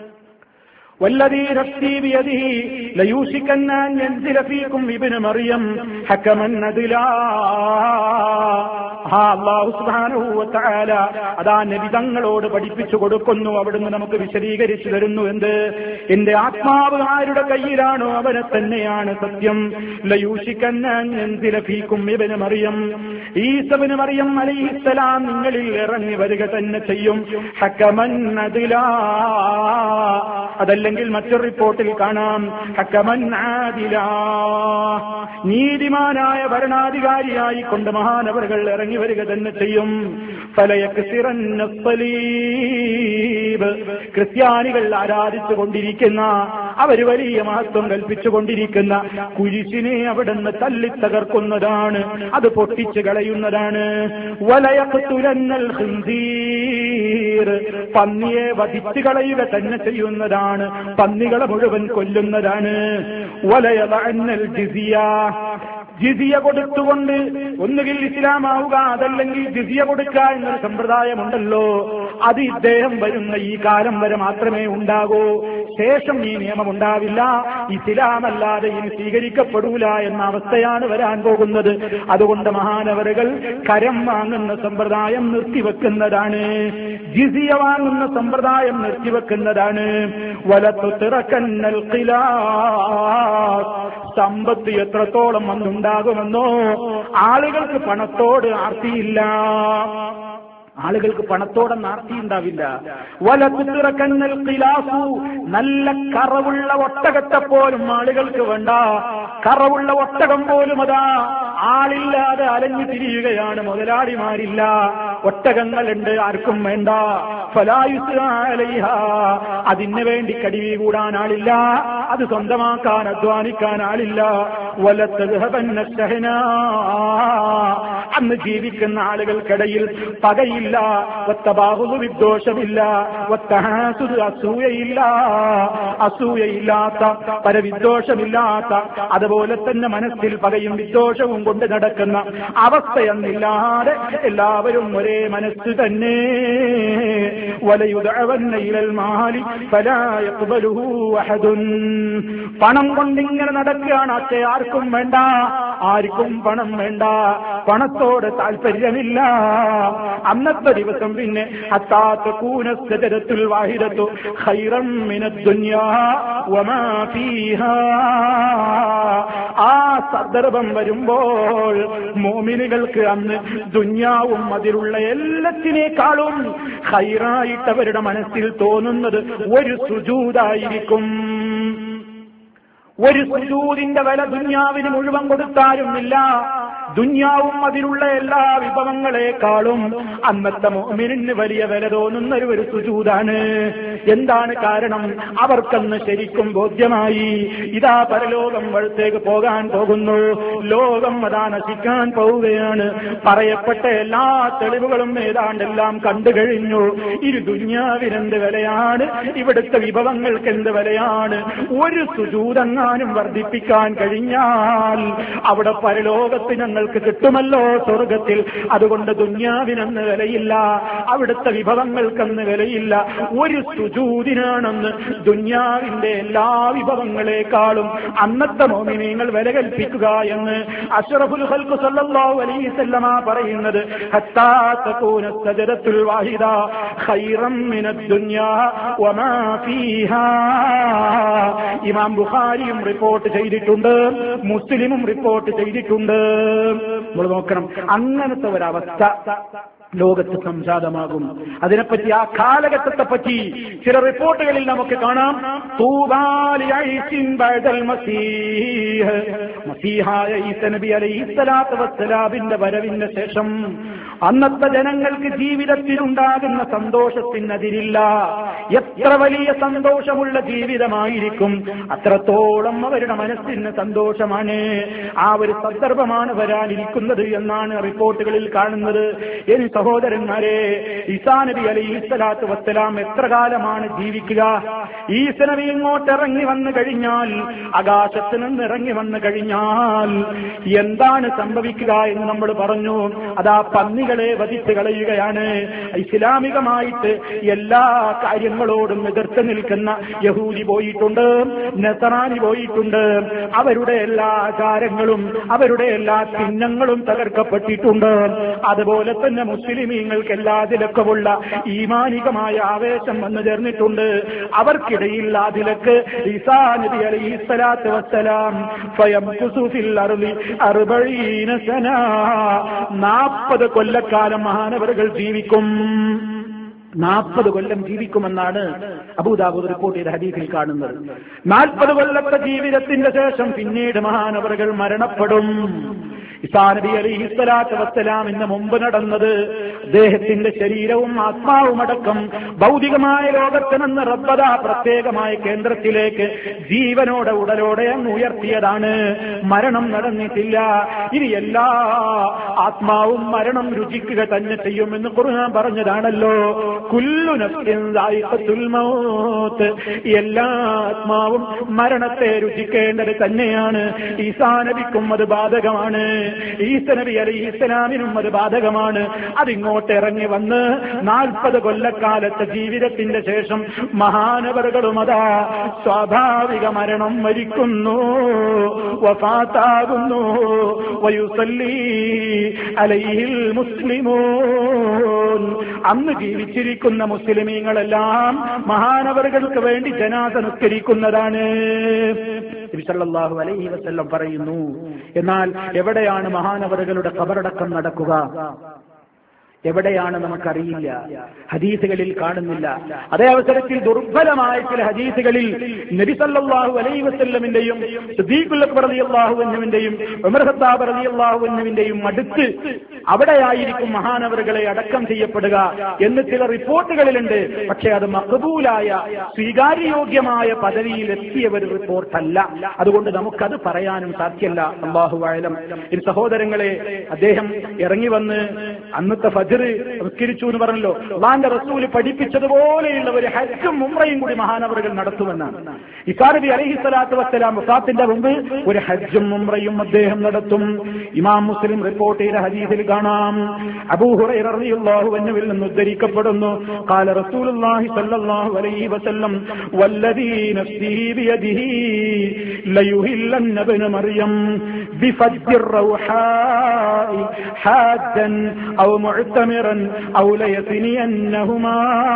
والذي نفسي بيده ليوشكن أن ينزل فيكم ابن مريم حكما عدلا. അല്ലാഹു സുബ്ഹാനഹു വ തആല അതാ നബി തങ്ങളോട് പഠിപ്പിച്ചു കൊടുക്കുന്നു. അവിടുന്ന് നമുക്ക് വിശദീകരിച്ചു തരുന്നു. എന്ത്? എന്റെ ആത്മാവ് ആരുടെ കയ്യിലാണോ അവനെ തന്നെയാണ് സത്യം. ലയൂഷിക്കന്ന അൻസില ഫീകും ഇബ്നു മറിയം, ഈസ ഇബ്നു മറിയം അലൈഹിസ്സലാം നിങ്ങളിൽ ഇറങ്ങി വരിക തന്നെ ചെയ്യും. ഹക്കമൻ അദിലാ, അതല്ലെങ്കിൽ മറ്റൊരു റിപ്പോർട്ടിൽ കാണാം ഹക്കമൻ ആദിലാ, നീതിമാനായ ഭരണാധികാരിയായി കൊണ്ട് മഹാനവറുകൾ ഇറങ്ങി വരിക തന്നെ ചെയ്യും. ഫലയക്സിറന്ന സലീബ്, ക്രിസ്ത്യാനികൾ ആരാധിച്ചു കൊണ്ടിരിക്കുന്ന, അവർ വലിയ മഹത്വം കൽപ്പിച്ചുകൊണ്ടിരിക്കുന്ന കുരിശിനെ അവിടുന്ന് തല്ലിത്തകർക്കുന്നതാണ്, അത് പൊട്ടിച്ചു കളയുന്നതാണ്. വലയഖ്തുലന്നൽ ഖിൻസീർ, പന്നിയെ വധിച്ചു കളയുക തന്നെ ചെയ്യുന്നതാണ്, പന്നികളെ മുഴുവൻ കൊല്ലുന്നതാണ്. വലയദഅന്നൽ ജിസിയ, ജിസിയ കൊടുത്തുകൊണ്ട് ഒന്നുകിൽ ഇസ്ലാമാവുക, അതല്ലെങ്കിൽ ജിസിയ കൊടുക്കുക എന്നൊരു സമ്പ്രദായമുണ്ടല്ലോ, അത് ഇദ്ദേഹം വരുന്ന ഈ കാലം വരെ മാത്രമേ ഉണ്ടാകൂ. ശേഷം ഈ നിയമം ഉണ്ടാവില്ല, ഇസ്ലാമല്ലാതെ ഇനി സ്വീകരിക്കപ്പെടൂല എന്ന അവസ്ഥയാണ് വരാൻ പോകുന്നത്. അതുകൊണ്ട് മഹാനവറുകൾ കരം വാങ്ങുന്ന സമ്പ്രദായം നിർത്തിവെക്കുന്നതാണ്, ജിസിയ വാങ്ങുന്ന സമ്പ്രദായം നിർത്തിവെക്കുന്നതാണ്. വലതുതറക്കന്നൽ ഖിലാസ്, സമ്പത്ത് എത്രത്തോളം വന്നുണ്ടാകുമെന്നോ ആളുകൾക്ക് പണത്തോട് ആർത്തിയില്ല, ആളുകൾക്ക് പണത്തോടെ ആർത്തി ഉണ്ടാവില്ല. വലതുതറക്കന്നൽ ഖിലാസു, നല്ല കറവുള്ള ഒട്ടകത്തെ പോലും ആളുകൾക്ക് വേണ്ട, കറവുള്ള ഒട്ടകം പോലും അതാ ആളില്ലാതെ അലഞ്ഞു തിരിയുകയാണ്, മുതലാളിമാരില്ല, ഒട്ടകങ്ങളുണ്ട്, ആർക്കും വേണ്ട. ഫലായുസ്അലൈഹാ, അതിന് വേണ്ടി കടിവി കൂടാൻ ആളില്ല, അത് സ്വന്തമാക്കാൻ അധ്വാനിക്കാൻ ആളില്ല. വലതദ്ഹബന്ന ശഹനാ, അന്ന് ജീവിക്കുന്ന ആളുകൾക്കിടയിൽ പകയില്ല, വത്തബാഹുദു വിദ്വേഷമില്ല, വത്തഹാസുദു അസൂയയില്ല, അസൂയയില്ലാത്ത പരവിദ്വേഷമില്ലാത്ത, അതുപോലെ തന്നെ മനസ്സിൽ പകയും വിദ്വേഷവും കൊണ്ട് നടക്കുന്ന അവസ്ഥയൊന്നില്ലാതെ എല്ലാവരും ഒരേ മനസ്സ് തന്നെ. വലയുദഅവന്ന ഇലൽ മാലി ഫലാ യഖ്ബലുഹു അഹദുൻ, പണം കൊണ്ടിങ്ങനെ നടക്കുകയാണ്, പക്ഷേ ആർക്കും വേണ്ട, ആർക്കും പണം വേണ്ട, പണത്തോട് താല്പര്യമില്ല. അന്നത്തെ ദിവസം പിന്നെ ഹത്താ തകൂന സജദത്തുൽ വാഹിദത്തു ഖൈറൻ മിനദ് ദുനിയാ വമാ ഫീഹാ, ആ സന്ദർഭം വരുമ്പോൾ മുഅ്മിനുകൾക്ക് അന്ന് ദുനിയാവും അതിലുള്ള എല്ലാത്തിനേക്കാളും ഖൈറായിട്ട് അവരുടെ മനസ്സിൽ തോന്നുന്നത് ഒരു സുജൂദായിരിക്കും. ഒരു സുജൂദിന്റെ വില ദുനിയാവിന് മുഴുവൻ കൊടുത്താലുമില്ല, ദുനിയാവും അതിലുള്ള എല്ലാ വിഭവങ്ങളെക്കാളും അന്നത്തെ മുഅ്മിനിന് വലിയ വില തോന്നുന്ന ഒരു സുജൂദാണ്. എന്താണ് കാരണം? അവർക്കന്ന് ശരിക്കും ബോധ്യമായി, ഇതാ പരലോകം വഴത്തേക്ക് പോകാൻ പോകുന്നു, ലോകം അതാ നശിക്കാൻ പോവുകയാണ്, പറയപ്പെട്ട എല്ലാ തെളിവുകളും ഏതാണ്ടെല്ലാം കണ്ടു കഴിഞ്ഞു. ഇരു ദുനിയാവിനെന്ത് വിലയാണ്, ഇവിടുത്തെ വിഭവങ്ങൾക്ക് എന്ത് വിലയാണ്. ഒരു സുജൂദങ്ങാനും വർദ്ധിപ്പിക്കാൻ കഴിഞ്ഞാൽ അവിടെ പരലോകത്ത് ഞങ്ങൾക്ക് കിട്ടുമല്ലോ സ്വർഗത്തിൽ. അതുകൊണ്ട് ദുനിയാവിനെന്ന് വിലയില്ല, അവിടുത്തെ വിഭവങ്ങൾക്കെന്ന് വിലയില്ല, ഒരു സുജൂദിനാണെന്ന് ദുനിയാവിന്റെ എല്ലാ വിഭവങ്ങളെക്കാളും അന്നത്തെ മോമിനീങ്ങൾ വില കൽപ്പിക്കുക എന്ന് അഷ്റഫുൽ ഖൽഖ് സല്ലല്ലാഹു അലൈഹി വസല്ലമ പറയുന്നത്. ഹത്താ തകൂന സജദത്തുൽ വാഹിദ ഖൈറൻ മിനദ് ദുനിയാ വമാ ഫീഹാ. ഇമാം ബുഖാരിയും റിപ്പോർട്ട് ചെയ്തിട്ടുണ്ട്, മുസ്ലിമും റിപ്പോർട്ട് ചെയ്തിട്ടുണ്ട്. നമ്മൾ നോക്കണം, അങ്ങനത്തെ ഒരവസ്ഥ ലോകത്ത് സംജാതമാകും. അതിനെപ്പറ്റി, ആ കാലഘട്ടത്തെ പറ്റി ചില റിപ്പോർട്ടുകളിൽ നമുക്ക് കാണാം. തൂബാലി ഐസിൻ ബഅദൽ മസീഹ്, മസീഹായ ഈസ നബി അലൈഹിസ്സലാത്തു വസ്സലാമിന്റെ വരവിന് ശേഷം അന്നത്തെ ജനങ്ങൾക്ക് ജീവിതത്തിലുണ്ടാകുന്ന സന്തോഷത്തിനതിരില്ല. എത്ര വലിയ സന്തോഷമുള്ള ജീവിതമായിരിക്കും, അത്രത്തോളം അവരുടെ മനസ്സിന് സന്തോഷമാണ്. ആ ഒരു സന്ദർഭമാണ് വരാനിരിക്കുന്നത് എന്നാണ് റിപ്പോർട്ടുകളിൽ കാണുന്നത്. ഇനി സഹോദരന്മാരെ, ഈസാ നബി അലൈഹിസ്സലാത്തു വസ്സലാം എത്ര കാലമാണ് ജീവിക്കുക? ഈസാ നബി ഇങ്ങോട്ട് ഇറങ്ങി വന്നു കഴിഞ്ഞാൽ, ആകാശത്ത് നിന്ന് ഇറങ്ങി വന്നു കഴിഞ്ഞാൽ എന്താണ് സംഭവിക്കുക എന്ന് നമ്മൾ പറഞ്ഞു. അതാ പന്നികളെ വധിച്ചു കളയുകയാണ്. ഇസ്ലാമികമായിട്ട് എല്ലാ കാര്യങ്ങളോടും എതിർത്ത് നിൽക്കുന്ന യഹൂദി പോയിട്ടുണ്ട്, നസറാനി പോയിട്ടുണ്ട്. അവരുടെ എല്ലാ ആചാരങ്ങളും അവരുടെ എല്ലാ ചിഹ്നങ്ങളും തകർക്കപ്പെട്ടിട്ടുണ്ട്. അതുപോലെ തന്നെ മുസ്ലിമീങ്ങൾക്ക് എല്ലാതിലൊക്കെയുള്ള ഈമാനികമായ ആവേശം വന്നു ചേർന്നിട്ടുണ്ട്. അവർക്കിടയിൽ അതിലൊക്കെ ഈസാ നബി അലൈഹിസ്സലാത്തു വസ്സലാം ഫയംകുസു ഫിൽ അർളി 40 സന, 40 കൊല്ലക്കാലം മഹാനവറുകൾ ജീവിക്കും. 40 കൊല്ലം ജീവിക്കുമെന്നാണ് അബൂദാവൂദ് റിപ്പോർട്ട് ചെയ്ത ഹദീസിൽ കാണുന്നത്. 40 കൊല്ലത്തെ ജീവിതത്തിന്റെ ശേഷം പിന്നീട് മഹാനവറുകൾ മരണപ്പെടും. ഈസാ നബി അലൈഹിസ്സലാത്തു വസ്സലാമിന് മുമ്പ് നടന്നത് അദ്ദേഹത്തിന്റെ ശരീരവും ആത്മാവുമടക്കം ഭൗതികമായ ലോകത്ത് നിന്ന് റബ്ബദ പ്രത്യേകമായ കേന്ദ്രത്തിലേക്ക് ജീവനോടെ ഉടലോടെ അങ്ങ് ഉയർത്തിയതാണ്. മരണം നടന്നിട്ടില്ല. ഇനി എല്ലാ ആത്മാവും മരണം രുചിക്കുക തന്നെ ചെയ്യുമെന്ന് ഖുർആൻ പറഞ്ഞതാണല്ലോ. കുല്ലു നഫ്സിൻ ദായിഖത്തുൽ മൗത്ത്, എല്ലാ ആത്മാവും മരണത്തെ രുചിക്കേണ്ടത് തന്നെയാണ്. ഈസാ നബിക്കും അത് ബാധകമാണ്, ഈസാ നബി അലൈഹിസ്സലാമിനും അത് ബാധകമാണ്. അതിങ്ങോട്ട് ഇറങ്ങി വന്ന് 40 കൊല്ലക്കാലത്തെ ജീവിതത്തിന്റെ ശേഷം മഹാനവറുകളും അതാ സ്വാഭാവിക മരണം മരിക്കുന്നു, വഫാത്താകുന്നു. വയുസല്ലി അലൈഹിൽ മുസ്ലിമൂൻ, അന്ന് ജീവിച്ചിരിക്കുന്ന മുസ്ലിമീങ്ങളെല്ലാം മഹാനവറുകൾക്ക് വേണ്ടി ജനാസ നിസ്കരിക്കുന്നതാണ് നബി സല്ലല്ലാഹു അലൈഹി വസല്ലം പറയുന്നു. എന്നാൽ എവിടെയാണ് മഹാനവറുകളുടെ ഖബറടക്കം നടക്കുക? എവിടെയാണ് നമുക്കറിയില്ല, ഹദീസുകളിൽ കാണുന്നില്ല. അതേ അവസരത്തിൽ ദുർബലമായ ചില ഹദീസുകളിൽ നബി സല്ലല്ലാഹു അലൈഹി വസല്ലമിന്റെയും സിദ്ദീഖുൽ അക്ബർ റളിയല്ലാഹു അൻഹുവിന്റെയും ഉമർ ഖത്താബ് റളിയല്ലാഹു അൻഹുവിന്റെയും അടുത്ത് അവിടെയായിരിക്കും മഹാനവറുകളെ അടക്കം ചെയ്യപ്പെടുക എന്ന് ചില റിപ്പോർട്ടുകളിലുണ്ട്. പക്ഷേ അത് മഖബൂലായ സ്വീകാര്യയോഗ്യമായ പദവിയിൽ എത്തിയ ഒരു റിപ്പോർട്ടല്ല. അതുകൊണ്ട് നമുക്കത് പറയാനും സാധ്യമല്ല. അല്ലാഹു അഅലം. ഈ സഹോദരങ്ങളെ, അദ്ദേഹം ഇറങ്ങി വന്ന് അന്നത്തെ നിസ്കരിച്ചു എന്ന് പറഞ്ഞല്ലോ. അല്ലാഹുവിന്റെ റസൂൽ പഠിപ്പിച്ചതുപോലെയുള്ള ഒരു ഹജ്ജും ഉംറയും കൂടി മഹാനവറുകൾ നടത്തുമെന്നാണ്. ഈസാ നബി അലൈഹിസ്സലാത്തു വസ്സലാം വഫാത്തിന്റെ മുമ്പ് ഒരു ഹജ്ജും ഉംറയും അദ്ദേഹം നടത്തും. ഇമാം മുസ്ലിം റിപ്പോർട്ട് ചെയ്ത ഹദീസിൽ കാണാം, അബൂ ഹുറൈറ റളിയല്ലാഹു അൻഹുവിൽ നിന്ന് ഉദ്ധരിക്കപ്പെടുന്നു, ഖാല റസൂലുള്ളാഹി സ്വല്ലല്ലാഹു അലൈഹി വസല്ലം വല്ലദീ നഫ്സീ ബിയദിഹി ലയുഹില്ലന്ന ഇബ്ന മർയം ബിഫജ്ജിർ റൗഹാഇ ഹാജ്ജൻ ഔ മുഅ്തമിറൻ ഔ ലയസ്നിയന്നഹുമാ.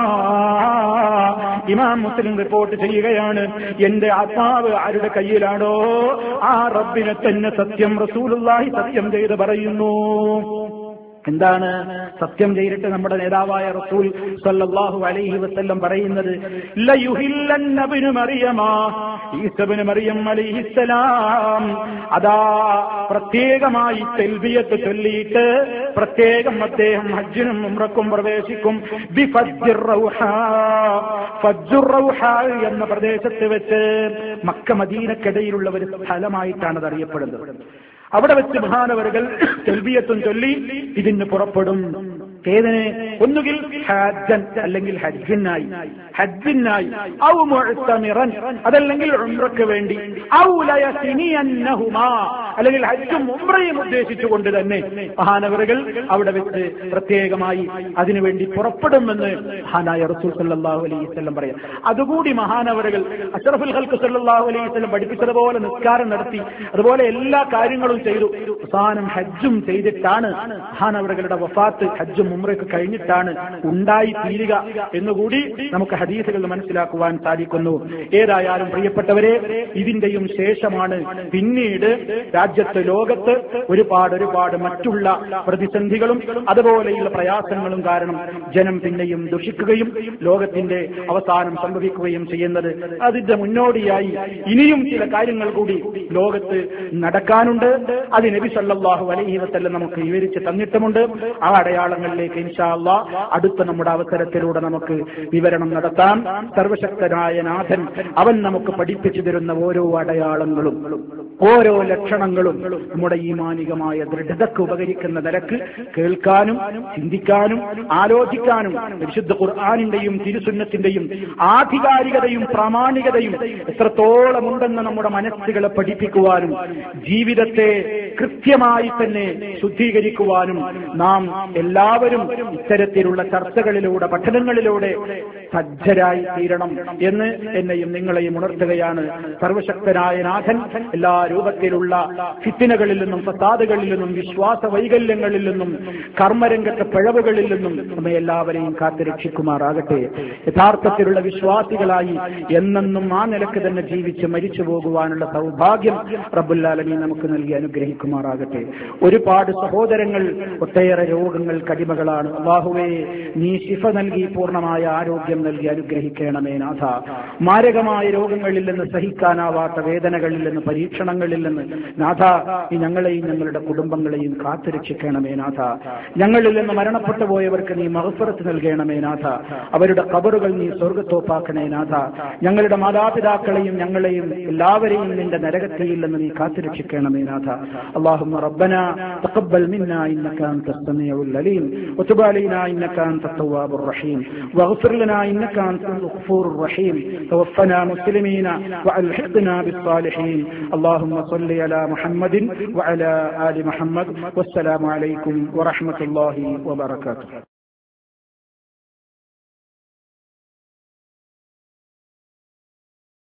ഇമാം മുസ്ലിം റിപ്പോർട്ട് ചെയ്യുകയാണ്, എന്റെ ആത്മാവ് ആരുടെ കയ്യിലാണോ ആ റബ്ബിനെ തന്നെ സത്യം റസൂലുള്ളാഹി സത്യം ചെയ്ത് പറയുന്നു. എന്താണ് സത്യം ചെയ്തിട്ട് നമ്മുടെ നേതാവായ റസൂൽ സല്ലല്ലാഹു അലൈഹി വസല്ലം പറയുന്നത്? ലയുഹില്ലന്ന ഇബ്നു മറിയമ, ഈസാ ഇബ്നു മറിയം അലൈഹിസ്സലാം അതാ പ്രത്യേകമായി തൽബിയത്ത് ചൊല്ലിയിട്ട് പ്രത്യേകം അദ്ദേഹം ഹജ്ജിനും ഉംറക്കും പ്രവേശിക്കും. ബിഫജ്ജിർ റൗഹാ, ഫജ്ജുർ റൗഹാ എന്ന പ്രദേശത്ത് വെച്ച്, മക്ക മദീനക്കിടയിലുള്ള ഒരു സ്ഥലമായിട്ടാണ് അത് അറിയപ്പെടുന്നത്. അവിടെ വെച്ച് മഹാനവറുകൾ തൽബിയത്തും ചൊല്ലി ഇതിന് പുറപ്പെടും. ഏതിന്? ഒന്നുകിൽ ഹജ്ജൻ, അല്ലെങ്കിൽ ഹജ്ജിനായി, ഔ മുഅ്തമിറൻ, അതല്ലെങ്കിൽ ഉംറയ്ക്ക് വേണ്ടി, ഔ ലയസ്നിയന്നഹുമാ, അല്ലെങ്കിൽ ഹജ്ജും ഉംറയും ഉദ്ദേശിച്ചുകൊണ്ട് തന്നെ മഹാനവറുകൾ അവിടെ വെച്ച് പ്രത്യേകമായി അതിനുവേണ്ടി പുറപ്പെടുമെന്ന് മഹാനായ റസൂൽ സല്ലല്ലാഹു അലൈഹി വസല്ലം പറയാം. അതുകൂടി മഹാനവറുകൾ അഷ്റഫുൽ ഖൽഖ് സല്ലല്ലാഹു അലൈഹി വസല്ലം പഠിപ്പിച്ചതുപോലെ നിസ്കാരം നടത്തി, അതുപോലെ എല്ലാ കാര്യങ്ങളും ചെയ്തു. അവസാനം ഹജ്ജും ചെയ്തിട്ടാണ് മഹാനവറുകളുടെ വഫാത്ത്. ഹജ്ജും ഉംറയ്ക്ക് കഴിഞ്ഞിട്ടാണ് ഉണ്ടായി തീരുക എന്നുകൂടി നമുക്ക് ഹദീസുകൾ മനസ്സിലാക്കുവാൻ സാധിക്കുന്നു. ഏതായാലും പ്രിയപ്പെട്ടവരെ, ഇതിന്റെയും ശേഷമാണ് പിന്നീട് രാജ്യത്ത്, ലോകത്ത് ഒരുപാട് മറ്റുള്ള പ്രതിസന്ധികളും അതുപോലെയുള്ള പ്രയാസങ്ങളും കാരണം ജനം പിന്നെയും ദുഷിക്കുകയും ലോകത്തിന്റെ അവസാനം സംഭവിക്കുകയും ചെയ്യുന്നത്. അതിന്റെ മുന്നോടിയായി ഇനിയും ചില കാര്യങ്ങൾ കൂടി ലോകത്ത് നടക്കാനുണ്ട്. അത് നബി സല്ലല്ലാഹു അലൈഹി വസല്ലം നമുക്ക് വിവരിച്ച് തന്നിട്ടുമുണ്ട്. ആ അടയാളങ്ങളിലേക്ക് ഇൻഷാ അല്ലാഹ് അടുത്ത നമ്മുടെ അവസരത്തിലൂടെ നമുക്ക് വിവരണം നടത്താം. സർവശക്തനായ നാഥൻ അവൻ നമുക്ക് പഠിപ്പിച്ചു തരുന്ന ഓരോ അടയാളങ്ങളും ഓരോ ലക്ഷണങ്ങളും നിയമങ്ങളും നമ്മുടെ ഈമാനികമായ ദൃഢതയ്ക്ക് ഉപകരിക്കുന്ന നിലക്ക് കേൾക്കാനും ചിന്തിക്കാനും ആലോചിക്കാനും പരിശുദ്ധ ഖുർആനിന്റെയും തിരുസുന്നത്തിന്റെയും ആധികാരികതയും പ്രാമാണികതയും എത്രത്തോളമുണ്ടെന്ന് നമ്മുടെ മനസ്സുകളെ പഠിപ്പിക്കുവാനും ജീവിതത്തെ കൃത്യമായി തന്നെ ശുദ്ധീകരിക്കുവാനും നാം എല്ലാവരും ഇത്തരത്തിലുള്ള ചർച്ചകളിലൂടെ പഠനങ്ങളിലൂടെ സജ്ജരായി തീരണം എന്ന് എന്നെയും നിങ്ങളെയും ഉണർത്തുകയാണ് സർവശക്തനായ നാഥൻ. എല്ലാ രൂപത്തിലുള്ള ഫിത്നകളിൽ നിന്നും ഫസാദുകളിൽ നിന്നും വിശ്വാസ വൈകല്യങ്ങളിൽ നിന്നും കർമ്മരംഗത്തെ പിഴവുകളിൽ നിന്നും നമ്മെ എല്ലാവരെയും കാത്തുരക്ഷിക്കുമാറാകട്ടെ. യഥാർത്ഥത്തിലുള്ള വിശ്വാസികളായി എന്നെന്നും ആ നിലക്ക് തന്നെ ജീവിച്ച് മരിച്ചു പോകുവാനുള്ള സൗഭാഗ്യം റബ്ബുൽ ആലമീൻ നമുക്ക് നൽകി അനുഗ്രഹിക്കുമാറാകട്ടെ. ഒരുപാട് സഹോദരങ്ങൾ ഒട്ടേറെ രോഗങ്ങൾക്ക് അടിമകളാണ്. അല്ലാഹുവേ, നീ ശിഫ നൽകി പൂർണ്ണമായ ആരോഗ്യം നൽകി അനുഗ്രഹിക്കണമേ നാഥ. മാരകമായ രോഗങ്ങളിൽ നിന്ന്, സഹിക്കാനാവാത്ത വേദനകളിൽ നിന്ന്, പരീക്ഷണങ്ങളിൽ നിന്ന് നാഥ നീ ഞങ്ങളെയും ഞങ്ങളുടെ കുടുംബങ്ങളെയും കാത്തുരക്ഷിക്കണമേ നാഥ. ഞങ്ങളിൽ നിന്ന് മരണപ്പെട്ടു പോയവർക്ക് നീ മഗ്ഫിറത്ത് നൽകണമേ നാഥ. അവരുടെ ഖബറുകൾ നീ സ്വർഗ്ഗത്തോപ്പാക്കണേ നാഥ. ഞങ്ങളുടെ മാതാപിതാക്കളെയും ഞങ്ങളെയും എല്ലാവരെയും നിന്റെ നരകത്തിൽ നിന്ന് നീ കാത്തുരക്ഷിക്കണമേ നാഥ. അല്ലാഹുമ്മ റബ്ബനാ തഖബ്ബൽ മിന്നാ ഇന്നക അൻതസ് സമീഉൽ അലീം വതുബ് അലൈനാ ഇന്നക അൻതത് തവ്വാബുർ റഹീം വഗ്ഫിർ ലനാ ഇന്നക അൻതൽ ഗഫൂറുർ റഹീം തവഫനാ മുസ്ലിമീന വഅൽഹിഖ്നാ ബിസ്സാലിഹീൻ. അല്ലാഹുമ്മ സ്വല്ലി അലാ മുഹമ്മദിൻ വഅലാ ആലി മുഹമ്മദ്. വസ്സലാമു അലൈക്കും വറഹ്മത്തുള്ളാഹി വബറകാതുഹു.